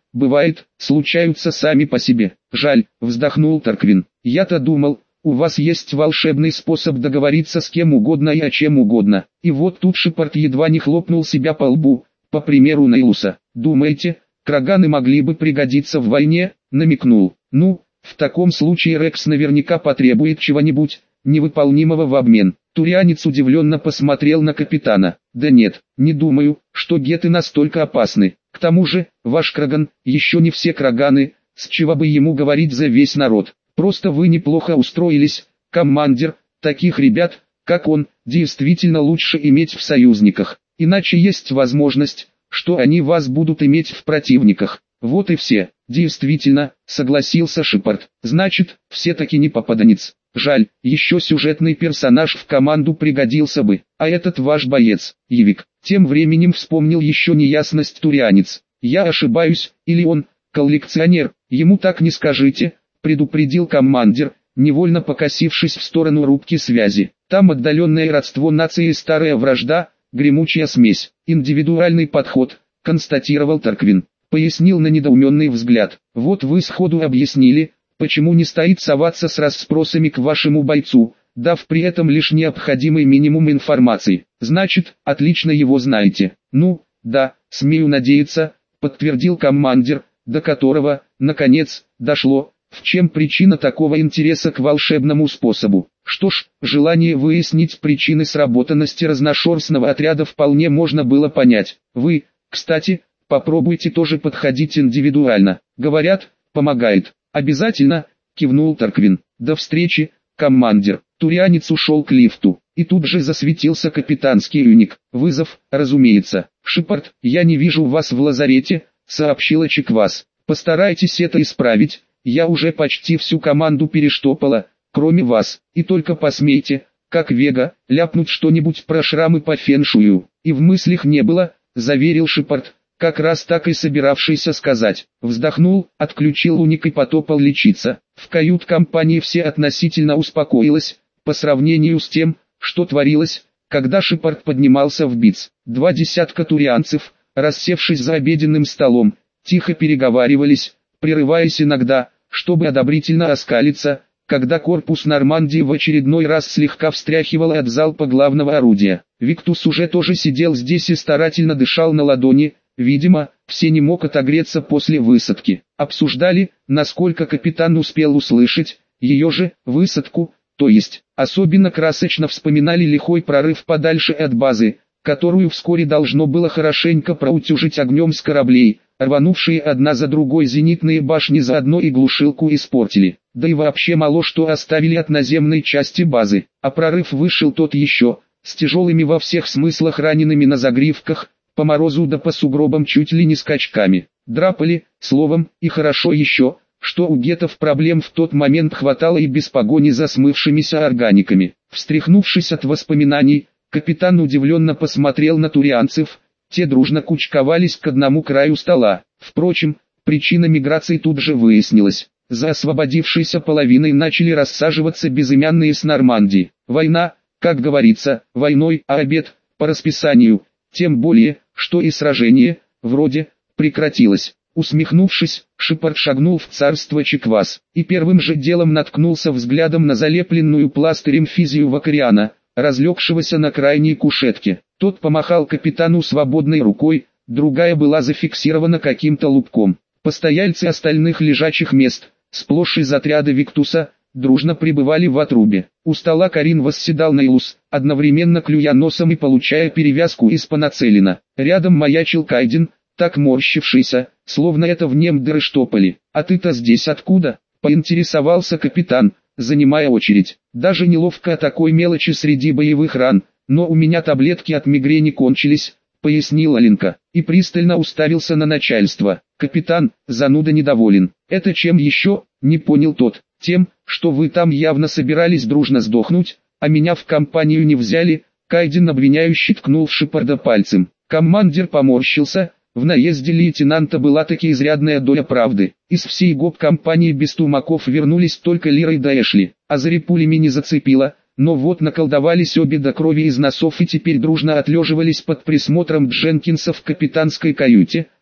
бывает, случаются сами по себе. Жаль, вздохнул Тарквин. Я-то думал, у вас есть волшебный способ договориться с кем угодно и о чем угодно. И вот тут Шепард едва не хлопнул себя по лбу, по примеру Нейлуса. Думаете, краганы могли бы пригодиться в войне? Намекнул. Ну, в таком случае Рекс наверняка потребует чего-нибудь невыполнимого в обмен. Турианец удивленно посмотрел на капитана. Да нет, не думаю, что геты настолько опасны. К тому же, ваш краган, еще не все краганы, с чего бы ему говорить за весь народ. Просто вы неплохо устроились, командир, таких ребят, как он, действительно лучше иметь в союзниках. Иначе есть возможность, что они вас будут иметь в противниках. Вот и все. Действительно, согласился Шепард. Значит, все-таки не попаданец. Жаль, еще сюжетный персонаж в команду пригодился бы. А этот ваш боец, Явик, тем временем вспомнил еще неясность турианец. Я ошибаюсь, или он, коллекционер, ему так не скажите, предупредил командир, невольно покосившись в сторону рубки связи. Там отдаленное родство нации и старая вражда, гремучая смесь. Индивидуальный подход, констатировал Тарквин. Пояснил на недоуменный взгляд. Вот вы сходу объяснили, почему не стоит соваться с расспросами к вашему бойцу, дав при этом лишь необходимый минимум информации. Значит, отлично его знаете. Ну, да, смею надеяться, подтвердил командир, до которого, наконец, дошло, в чем причина такого интереса к волшебному способу. Что ж, желание выяснить причины сработанности разношерстного отряда вполне можно было понять. Вы, кстати, попробуйте тоже подходить индивидуально. Говорят, помогает. Обязательно, кивнул Тарквин. До встречи, командир. Турианец ушел к лифту. И тут же засветился капитанский юник. Вызов, разумеется. Шепард, я не вижу вас в лазарете, сообщила Чиквас. Постарайтесь это исправить. Я уже почти всю команду перештопала, кроме вас. И только посмейте, как Вега, ляпнуть что-нибудь про шрамы по феншую. И в мыслях не было, заверил Шепард. Как раз так и собиравшийся сказать. Вздохнул, отключил уник и потопал лечиться. В кают-компании все относительно успокоилось, по сравнению с тем, что творилось, когда Шепард поднимался в БИЦ. Два десятка турианцев, рассевшись за обеденным столом, тихо переговаривались, прерываясь иногда, чтобы одобрительно оскалиться, когда корпус Нормандии в очередной раз слегка встряхивал от залпа главного орудия. Виктус уже тоже сидел здесь и старательно дышал на ладони. Видимо, все не мог отогреться после высадки. Обсуждали, насколько капитан успел услышать, ее же, высадку, то есть, особенно красочно вспоминали лихой прорыв подальше от базы, которую вскоре должно было хорошенько проутюжить огнем с кораблей, рванувшие одна за другой зенитные башни заодно и глушилку испортили. Да и вообще мало что оставили от наземной части базы, а прорыв вышел тот еще, с тяжелыми во всех смыслах ранеными на загривках, по морозу да по сугробам чуть ли не скачками. Драпали, словом, и хорошо еще, что у гетов проблем в тот момент хватало и без погони за смывшимися органиками. Встряхнувшись от воспоминаний, капитан удивленно посмотрел на турианцев, те дружно кучковались к одному краю стола. Впрочем, причина миграции тут же выяснилась. За освободившейся половиной начали рассаживаться безымянные с Нормандии. Война, как говорится, войной, а обед, по расписанию. Тем более, что и сражение, вроде, прекратилось. Усмехнувшись, Шепард шагнул в царство Чиквас, и первым же делом наткнулся взглядом на залепленную пластырем физию Вакариана, разлегшегося на крайней кушетке. Тот помахал капитану свободной рукой, другая была зафиксирована каким-то лупком. Постояльцы остальных лежачих мест, сплошь из отряда Виктуса, дружно пребывали в отрубе. У стола Карин восседал Нейлус, одновременно клюя носом и получая перевязку из панацелина. Рядом маячил Кайден, так морщившийся, словно это в нем дыры штопали. «А ты-то здесь откуда?» — поинтересовался капитан, занимая очередь. «Даже неловко о такой мелочи среди боевых ран, но у меня таблетки от мигрени кончились», — пояснил Аленка, и пристально уставился на начальство. «Капитан, зануда недоволен. Это чем еще?» — не понял тот. «Тем, что вы там явно собирались дружно сдохнуть, а меня в компанию не взяли», — Кайден обвиняюще ткнул в Шепарда пальцем. Командир поморщился, в наезде лейтенанта была таки изрядная доля правды. Из всей гоп-компании без тумаков вернулись только Лира и Дэшли, а за репулями не зацепило, но вот наколдовались обе до крови из носов и теперь дружно отлеживались под присмотром Дженкинса в капитанской каюте,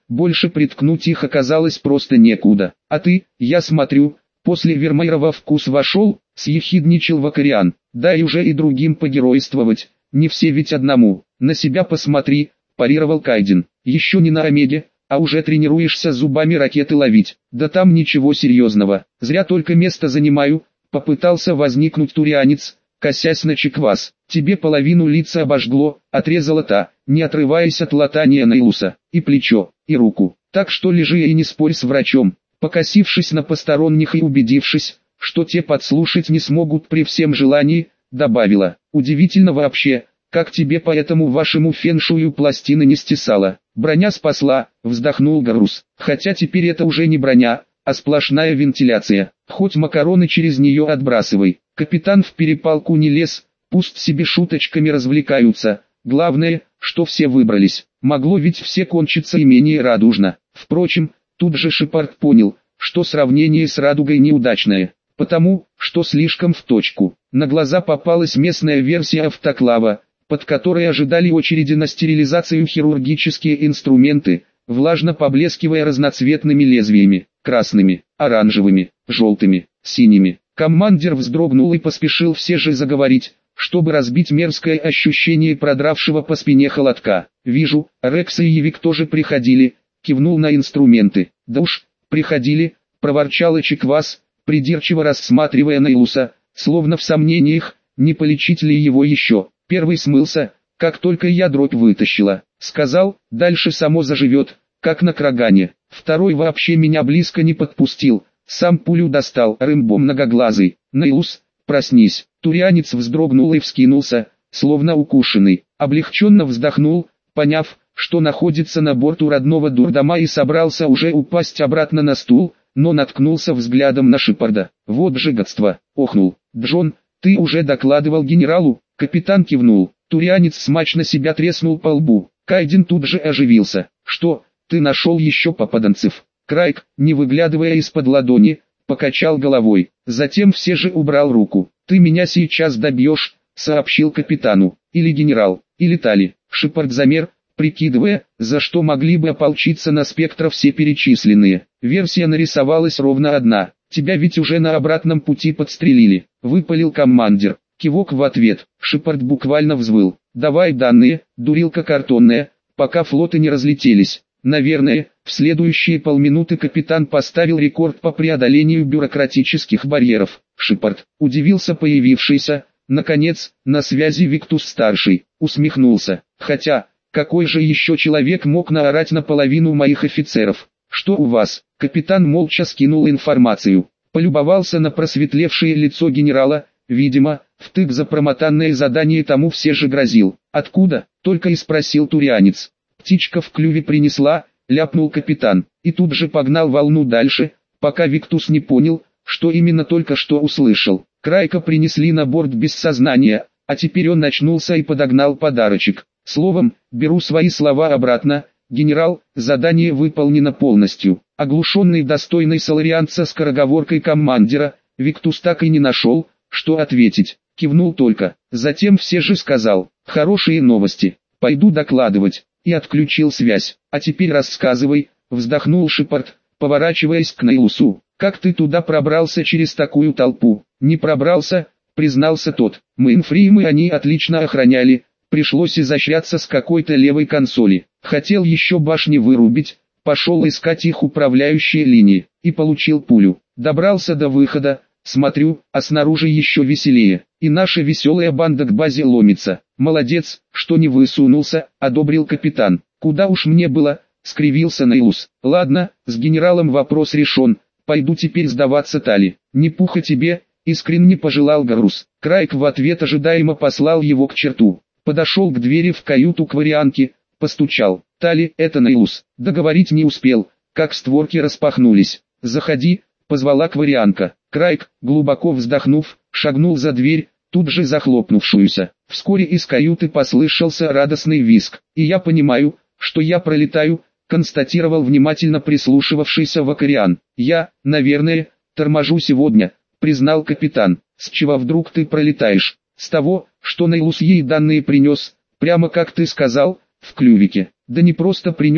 больше приткнуть их оказалось просто некуда. А ты, я смотрю, после Вермеера во вкус вошел, съехидничал Вакариан. Дай уже и другим погеройствовать, не все ведь одному. На себя посмотри, парировал Кайден. Еще не на Омеге, а уже тренируешься зубами ракеты ловить. Да там ничего серьезного, зря только место занимаю, попытался возникнуть турианец, косясь на Чиквас. Тебе половину лица обожгло, отрезала та, не отрываясь от латания Нейлуса, и плечо, и руку. Так что лежи и не спорь с врачом. Покосившись на посторонних и убедившись, что те подслушать не смогут при всем желании, добавила: удивительно вообще, как тебе по этому вашему феншую пластины не стесала. Броня спасла, вздохнул Гарус. Хотя теперь это уже не броня, а сплошная вентиляция. Хоть макароны через нее отбрасывай. Капитан в перепалку не лез, пусть себе шуточками развлекаются. Главное, что все выбрались. Могло ведь все кончиться и менее радужно. Впрочем, тут же Шепард понял, что сравнение с радугой неудачное, потому, что слишком в точку. На глаза попалась местная версия автоклава, под которой ожидали очереди на стерилизацию хирургические инструменты, влажно поблескивая разноцветными лезвиями, красными, оранжевыми, желтыми, синими. Командир вздрогнул и поспешил все же заговорить, чтобы разбить мерзкое ощущение продравшего по спине холодка. «Вижу, Рекс и Евик тоже приходили», — кивнул на инструменты. «Да уж, приходили», — проворчал Чиквас, придирчиво рассматривая Нейлуса, словно в сомнениях, не полечить ли его еще. Первый смылся, как только я дробь вытащила. Сказал, дальше само заживет, как на крагане. Второй вообще меня близко не подпустил, сам пулю достал. Рэмбо многоглазый. Нейлус, проснись. Турианец вздрогнул и вскинулся, словно укушенный. Облегченно вздохнул, поняв, что находится на борту родного дурдома, и собрался уже упасть обратно на стул, но наткнулся взглядом на Шепарда. Вот же гадство, охнул. Джон, ты уже докладывал генералу? Капитан кивнул. Турианец смачно себя треснул по лбу. Кайден тут же оживился. Что, ты нашел еще попаданцев? Крайк, не выглядывая из-под ладони, покачал головой. Затем все же убрал руку. Ты меня сейчас добьешь, сообщил капитану. Или генерал, или Тали. Шепард замер, прикидывая, за что могли бы ополчиться на Спектра все перечисленные. Версия нарисовалась ровно одна. Тебя ведь уже на обратном пути подстрелили, выпалил командир. Кивок в ответ. Шепард буквально взвыл. Давай данные, дурилка картонная, пока флоты не разлетелись. Наверное, в следующие полминуты капитан поставил рекорд по преодолению бюрократических барьеров. Шепард, удивился появившийся, наконец, на связи Виктус-старший, усмехнулся. Хотя, какой же еще человек мог наорать на половину моих офицеров? Что у вас? Капитан молча скинул информацию. Полюбовался на просветлевшее лицо генерала. Видимо, втык за промотанное задание тому все же грозил. Откуда? Только и спросил турианец. Птичка в клюве принесла, ляпнул капитан, и тут же погнал волну дальше, пока Виктус не понял, что именно только что услышал. Крайка принесли на борт без сознания, а теперь он очнулся и подогнал подарочек. Словом, беру свои слова обратно, генерал, задание выполнено полностью. Оглушенный достойной соларианца скороговоркой командира, Виктус так и не нашел, что ответить, кивнул только. Затем все же сказал: хорошие новости, пойду докладывать, и отключил связь. А теперь рассказывай, вздохнул Шепард, поворачиваясь к Нейлусу. Как ты туда пробрался через такую толпу? Не пробрался, признался тот. Мейнфреймы они отлично охраняли, пришлось изощряться с какой-то левой консоли. Хотел еще башни вырубить, пошел искать их управляющие линии, и получил пулю. Добрался до выхода. Смотрю, а снаружи еще веселее, и наша веселая банда к базе ломится. Молодец, что не высунулся, одобрил капитан. Куда уж мне было, скривился Нейлус. Ладно, с генералом вопрос решен, пойду теперь сдаваться Тали. Не пуха тебе, искренне пожелал Гарус. Крайк в ответ ожидаемо послал его к черту. Подошел к двери в каюту кварианки, постучал. Тали, это Нейлус. Договорить не успел, как створки распахнулись. Заходи, позвала кварианка. Крайк, глубоко вздохнув, шагнул за дверь, тут же захлопнувшуюся. Вскоре из каюты послышался радостный визг. И я понимаю, что я пролетаю, констатировал внимательно прислушивавшийся Вакариан. Я, наверное, торможу сегодня, признал капитан. С чего вдруг ты пролетаешь? С того, что Нейлус ей данные принес, прямо как ты сказал, в клювике. Да не просто принес,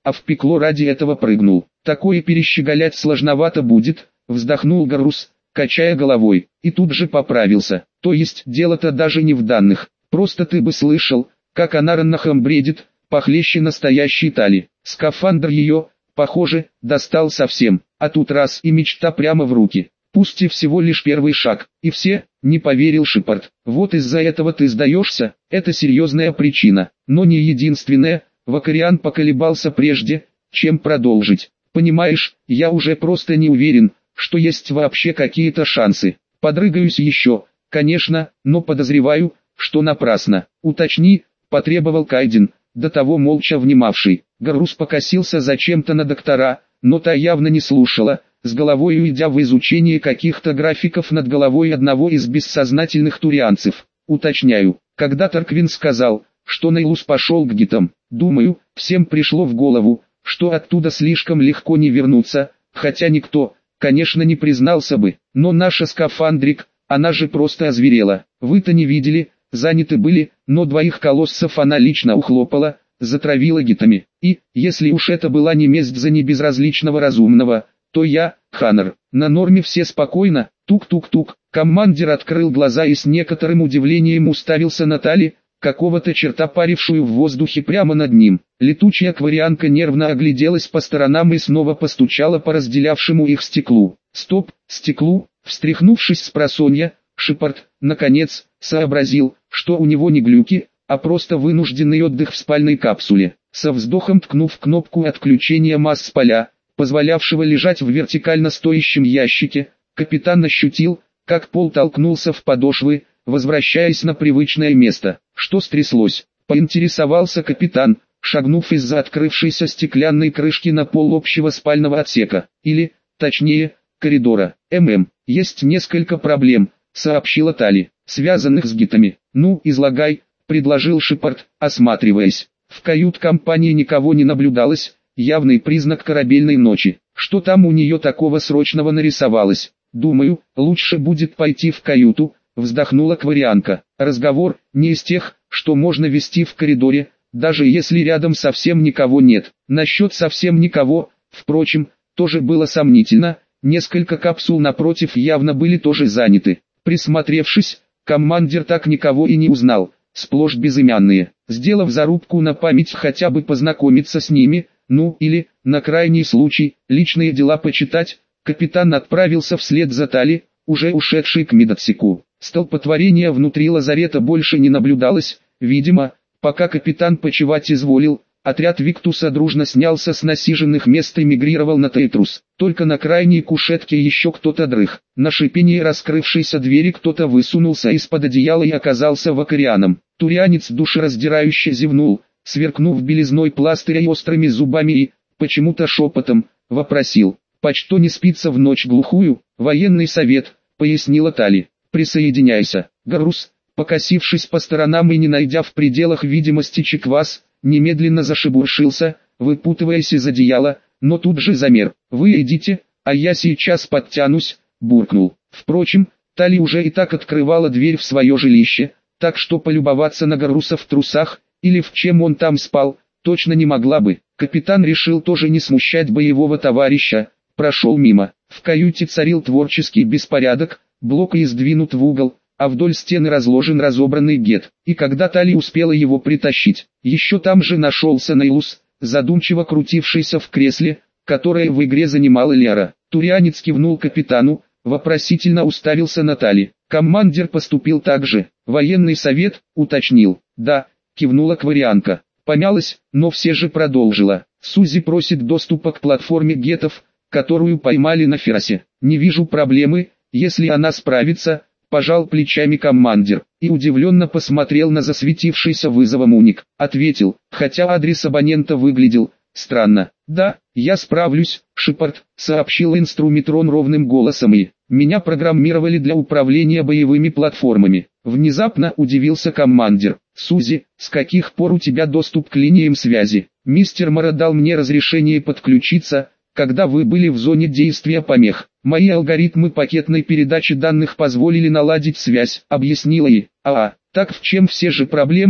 а в пекло ради этого прыгнул. Такое перещеголять сложновато будет, вздохнул Гаррус, качая головой, и тут же поправился. То есть дело-то даже не в данных, просто ты бы слышал, как она раннахом бредит, похлеще настоящей Тали. Скафандр ее, похоже, достал совсем, а тут раз и мечта прямо в руки. Пусть и всего лишь первый шаг, и все, не поверил Шепард. Вот из-за этого ты сдаешься, это серьезная причина, но не единственная. Вакариан поколебался прежде, чем продолжить. Понимаешь, я уже просто не уверен, что есть вообще какие-то шансы. Подрыгаюсь еще, конечно, но подозреваю, что напрасно. Уточни, потребовал Кайден, до того молча внимавший. Гаррус покосился зачем-то на доктора, но та явно не слушала, с головой уйдя в изучение каких-то графиков над головой одного из бессознательных турианцев. Уточняю, когда Тарквин сказал, что Нейлус пошел к гитам, думаю, всем пришло в голову, что оттуда слишком легко не вернуться, хотя никто, конечно, не признался бы, но наша скафандрик, она же просто озверела. Вы-то не видели, заняты были, но двоих колоссов она лично ухлопала, затравила гитами. И, если уж это была не месть за небезразличного разумного, то я, Ханнер, на норме все спокойно, тук-тук-тук. Командир открыл глаза и с некоторым удивлением уставился на Тали, какого-то черта парившую в воздухе прямо над ним. Летучая акварианка нервно огляделась по сторонам и снова постучала по разделявшему их стеклу. Стоп, стеклу, встряхнувшись с просонья, Шепард, наконец, сообразил, что у него не глюки, а просто вынужденный отдых в спальной капсуле. Со вздохом ткнув кнопку отключения масс поля, позволявшего лежать в вертикально стоящем ящике, капитан ощутил, как пол толкнулся в подошвы, возвращаясь на привычное место. Что стряслось? Поинтересовался капитан, шагнув из-за открывшейся стеклянной крышки на пол общего спального отсека, или, точнее, коридора. «ММ, есть несколько проблем», — сообщила Тали, связанных с гитами. «Ну, излагай», — предложил Шепард, осматриваясь. В кают-компании никого не наблюдалось, явный признак корабельной ночи. Что там у нее такого срочного нарисовалось? Думаю, лучше будет пойти в каюту, вздохнула Кварианка. Разговор не из тех, что можно вести в коридоре, даже если рядом совсем никого нет. Насчет совсем никого, впрочем, тоже было сомнительно, несколько капсул напротив явно были тоже заняты. Присмотревшись, командир так никого и не узнал, сплошь безымянные. Сделав зарубку на память хотя бы познакомиться с ними, ну или, на крайний случай, личные дела почитать, капитан отправился вслед за Тали, уже ушедший к медотсеку. Столпотворения внутри лазарета больше не наблюдалось, видимо, пока капитан почивать изволил, отряд Виктуса дружно снялся с насиженных мест и мигрировал на Тейтрус. Только на крайней кушетке еще кто-то дрых. На шипение раскрывшейся двери кто-то высунулся из-под одеяла и оказался вакарианом. Турианец душераздирающе зевнул, сверкнув белизной пластыря и острыми зубами и, почему-то шепотом, вопросил: «Почто не спится в ночь глухую?» «Военный совет», — пояснила Тали. «Присоединяйся». Гаррус, покосившись по сторонам и не найдя в пределах видимости Чеквас, немедленно зашебуршился, выпутываясь из одеяла, но тут же замер. «Вы идите, а я сейчас подтянусь», — буркнул. Впрочем, Тали уже и так открывала дверь в свое жилище, так что полюбоваться на Гарруса в трусах, или в чем он там спал, точно не могла бы. Капитан решил тоже не смущать боевого товарища, прошел мимо. В каюте царил творческий беспорядок, блок сдвинут в угол, а вдоль стены разложен разобранный гет. И когда Тали успела его притащить, еще там же нашелся Нейлус, задумчиво крутившийся в кресле, которое в игре занимала Лера. Турианец кивнул капитану, вопросительно уставился на Тали. Командир поступил так же. Военный совет, уточнил. «Да», кивнула Кварианка. Помялась, но все же продолжила. «Сузи просит доступа к платформе гетов, которую поймали на Феросе. Не вижу проблемы, если она справится», пожал плечами командир, и удивленно посмотрел на засветившийся вызовом уник. Ответил, хотя адрес абонента выглядел странно. «Да, я справлюсь», — Шепард, сообщил инструмитрон ровным голосом, и «меня программировали для управления боевыми платформами». Внезапно удивился командир. «Сузи, с каких пор у тебя доступ к линиям связи? Мистер Мора дал мне разрешение подключиться, когда вы были в зоне действия помех. Мои алгоритмы пакетной передачи данных позволили наладить связь», — объяснила и. «А, так в чем все же проблема-то?»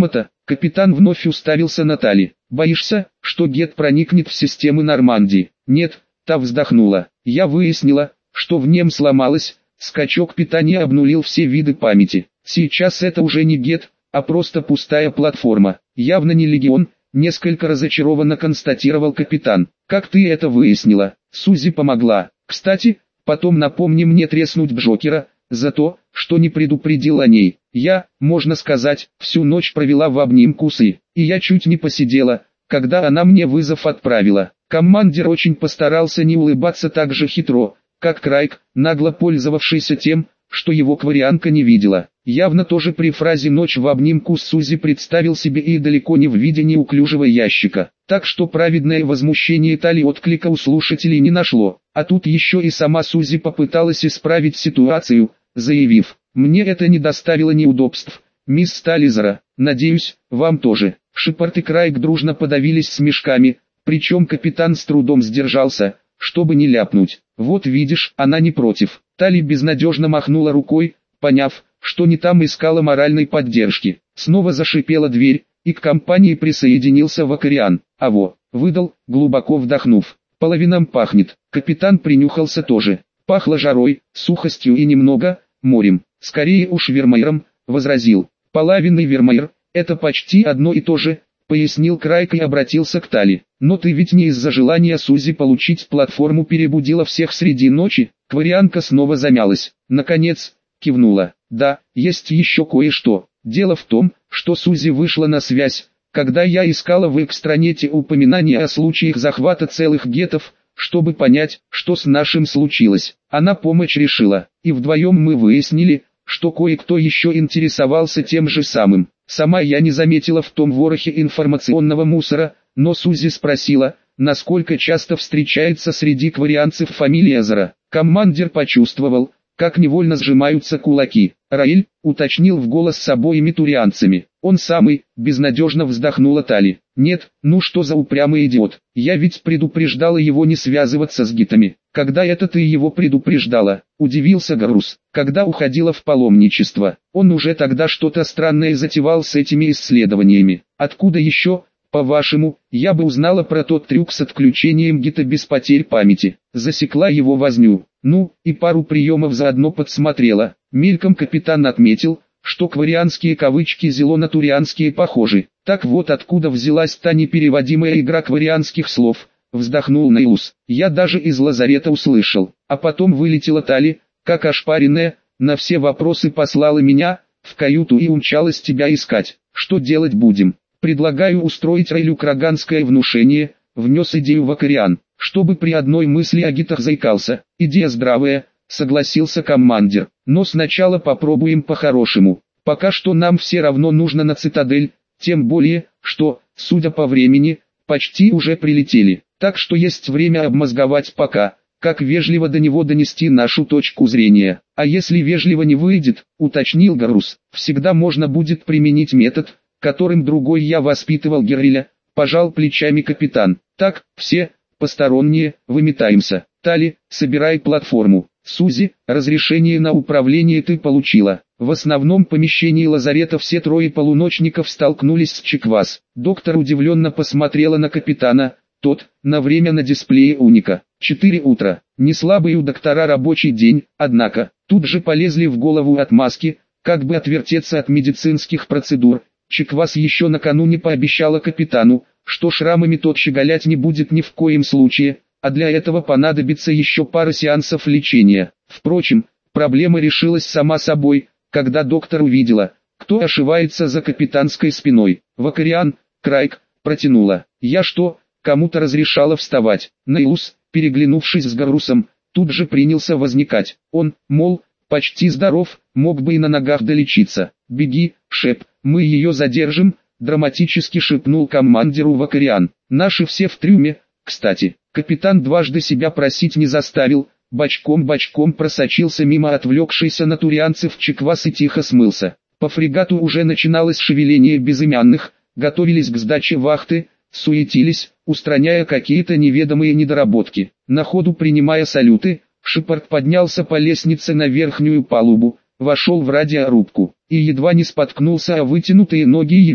Капитан вновь уставился на Тали. «Боишься, что Гет проникнет в системы Нормандии?» «Нет», та вздохнула. «Я выяснила, что в нем сломалось, скачок питания обнулил все виды памяти. Сейчас это уже не Гет, а просто пустая платформа. Явно не Легион», несколько разочарованно констатировал капитан. «Как ты это выяснила?» «Сузи помогла. Кстати, потом напомни мне треснуть Джокера за то, что не предупредил о ней. Я, можно сказать, всю ночь провела в обнимку с И, и я чуть не посидела, когда она мне вызов отправила». Командир очень постарался не улыбаться так же хитро, как Крайк, нагло пользовавшийся тем, что его кварианка не видела. Явно тоже при фразе «ночь в обнимку с Сузи» представил себе и далеко не в виде неуклюжего ящика. Так что праведное возмущение Тали отклика у слушателей не нашло. А тут еще и сама Сузи попыталась исправить ситуацию, заявив: «Мне это не доставило неудобств, мисс Тализера, надеюсь, вам тоже». Шепард и Крайк дружно подавились смешками, причем капитан с трудом сдержался, чтобы не ляпнуть: «Вот видишь, она не против». Тали безнадежно махнула рукой, поняв, что не там искала моральной поддержки. Снова зашипела дверь, и к компании присоединился Вакариан. «Аво», выдал, глубоко вдохнув. «Половинам пахнет». Капитан принюхался тоже. Пахло жарой, сухостью и немного морем. «Скорее уж Вермеером», возразил. «Половинный Вермеер — это почти одно и то же», пояснил Крайк и обратился к Тали. «Но ты ведь не из-за желания Сузи получить платформу перебудила всех среди ночи?» Кварианка снова замялась. Наконец, кивнула. «Да, есть еще кое-что. Дело в том, что Сузи вышла на связь, когда я искала в экстранете упоминания о случаях захвата целых гетов, чтобы понять, что с нашим случилось. Она помочь решила, и вдвоем мы выяснили, что кое-кто еще интересовался тем же самым. Сама я не заметила в том ворохе информационного мусора, но Сузи спросила, насколько часто встречается среди кварианцев фамилия Зара. Командир почувствовал, как невольно сжимаются кулаки. «Раэль», уточнил в голос с обоими турианцами. «Он самый», безнадежно вздохнула Тали. «Нет, ну что за упрямый идиот. Я ведь предупреждала его не связываться с гитами». «Когда это ты его предупреждала?» Удивился Гарус. «Когда уходила в паломничество. Он уже тогда что-то странное затевал с этими исследованиями. Откуда еще, по-вашему, я бы узнала про тот трюк с отключением гита без потерь памяти?» Засекла его возню. Ну, и пару приемов заодно подсмотрела. Мельком капитан отметил, что кварианские кавычки зелено-турианские похожи. Так вот откуда взялась та непереводимая игра кварианских слов, вздохнул Нейлус. Я даже из лазарета услышал. А потом вылетела Тали, как ошпаренная, на все вопросы послала меня в каюту и умчалась тебя искать. Что делать будем? Предлагаю устроить Рейлю краганское внушение, внес идею Вакариан, чтобы при одной мысли о гитах заикался. Идея здравая, согласился командир, но сначала попробуем по-хорошему. Пока что нам все равно нужно на цитадель, тем более, что, судя по времени, почти уже прилетели. Так что есть время обмозговать пока, как вежливо до него донести нашу точку зрения. А если вежливо не выйдет, уточнил Гарус, всегда можно будет применить метод, которым другой я воспитывал Герриля, пожал плечами капитан. Так, все, посторонние, выметаемся. Тали, собирай платформу. Сузи, разрешение на управление ты получила. В основном помещении лазарета все трое полуночников столкнулись с Чиквас. Доктор удивленно посмотрела на капитана, тот, на время на дисплее уника. Четыре утра. Не слабый у доктора рабочий день, однако, тут же полезли в голову отмазки, как бы отвертеться от медицинских процедур. Чиквас еще накануне пообещала капитану, что шрамами тот щеголять не будет ни в коем случае, а для этого понадобится еще пара сеансов лечения. Впрочем, проблема решилась сама собой, когда доктор увидела, кто ошивается за капитанской спиной. Вакариан, Крайк, протянула. «Я что, кому-то разрешала вставать?» Нейлус, переглянувшись с Гарусом, тут же принялся возникать. Он, мол, почти здоров, мог бы и на ногах долечиться. «Беги, Шеп, мы ее задержим», драматически шепнул командиру Вакариан. «Наши все в трюме, кстати». Капитан дважды себя просить не заставил, бочком-бочком просочился мимо отвлекшейся на турианцев Чиквас и тихо смылся. По фрегату уже начиналось шевеление безымянных, готовились к сдаче вахты, суетились, устраняя какие-то неведомые недоработки. На ходу принимая салюты, Шепард поднялся по лестнице на верхнюю палубу, вошел в радиорубку и едва не споткнулся о вытянутые ноги Явика,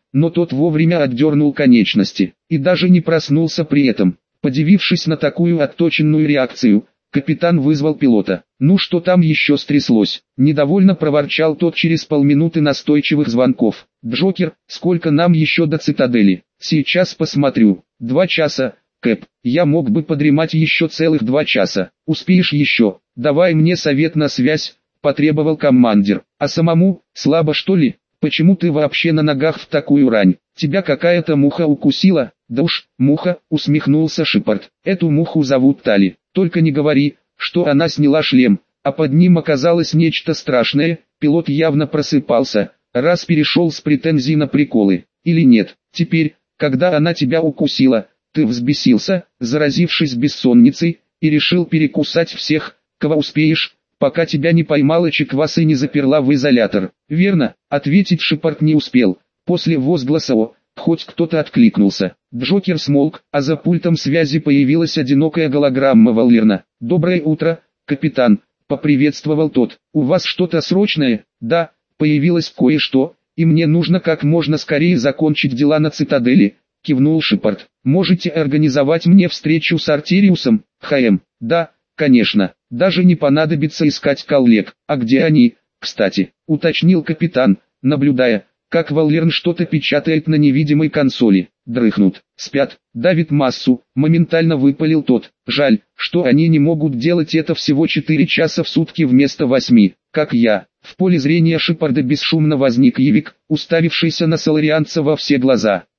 но тот вовремя отдернул конечности, и даже не проснулся при этом. Подивившись на такую отточенную реакцию, капитан вызвал пилота. «Ну что там еще стряслось?» – недовольно проворчал тот через полминуты настойчивых звонков. «Джокер, сколько нам еще до цитадели?» «Сейчас посмотрю. Два часа, Кэп. Я мог бы подремать еще целых два часа. Успеешь еще? Давай мне совет на связь», – потребовал командир. «А самому, слабо что ли? Почему ты вообще на ногах в такую рань? Тебя какая-то муха укусила?» «Да уж, муха», — усмехнулся Шепард. «Эту муху зовут Тали. Только не говори, что она сняла шлем, а под ним оказалось нечто страшное». Пилот явно просыпался, раз перешел с претензий на приколы. «Или нет, теперь, когда она тебя укусила, ты взбесился, заразившись бессонницей, и решил перекусать всех, кого успеешь, пока тебя не поймала Чеквас и не заперла в изолятор». «Верно», — ответить Шепард не успел. После возгласа «О!» хоть кто-то откликнулся. Джокер смолк, а за пультом связи появилась одинокая голограмма Валлерна. «Доброе утро, капитан», — поприветствовал тот. «У вас что-то срочное?» «Да, появилось кое-что, и мне нужно как можно скорее закончить дела на цитадели», — кивнул Шепард. «Можете организовать мне встречу с Артериусом, ХМ?» «Да, конечно, даже не понадобится искать коллег». «А где они, кстати?» — уточнил капитан, наблюдая, как Валлерн что-то печатает на невидимой консоли. «Дрыхнут, спят, давит массу», — моментально выпалил тот. «Жаль, что они не могут делать это всего четыре часа в сутки вместо восьми, как я». В поле зрения Шепарда бесшумно возник Явик, уставившийся на соларианца во все глаза.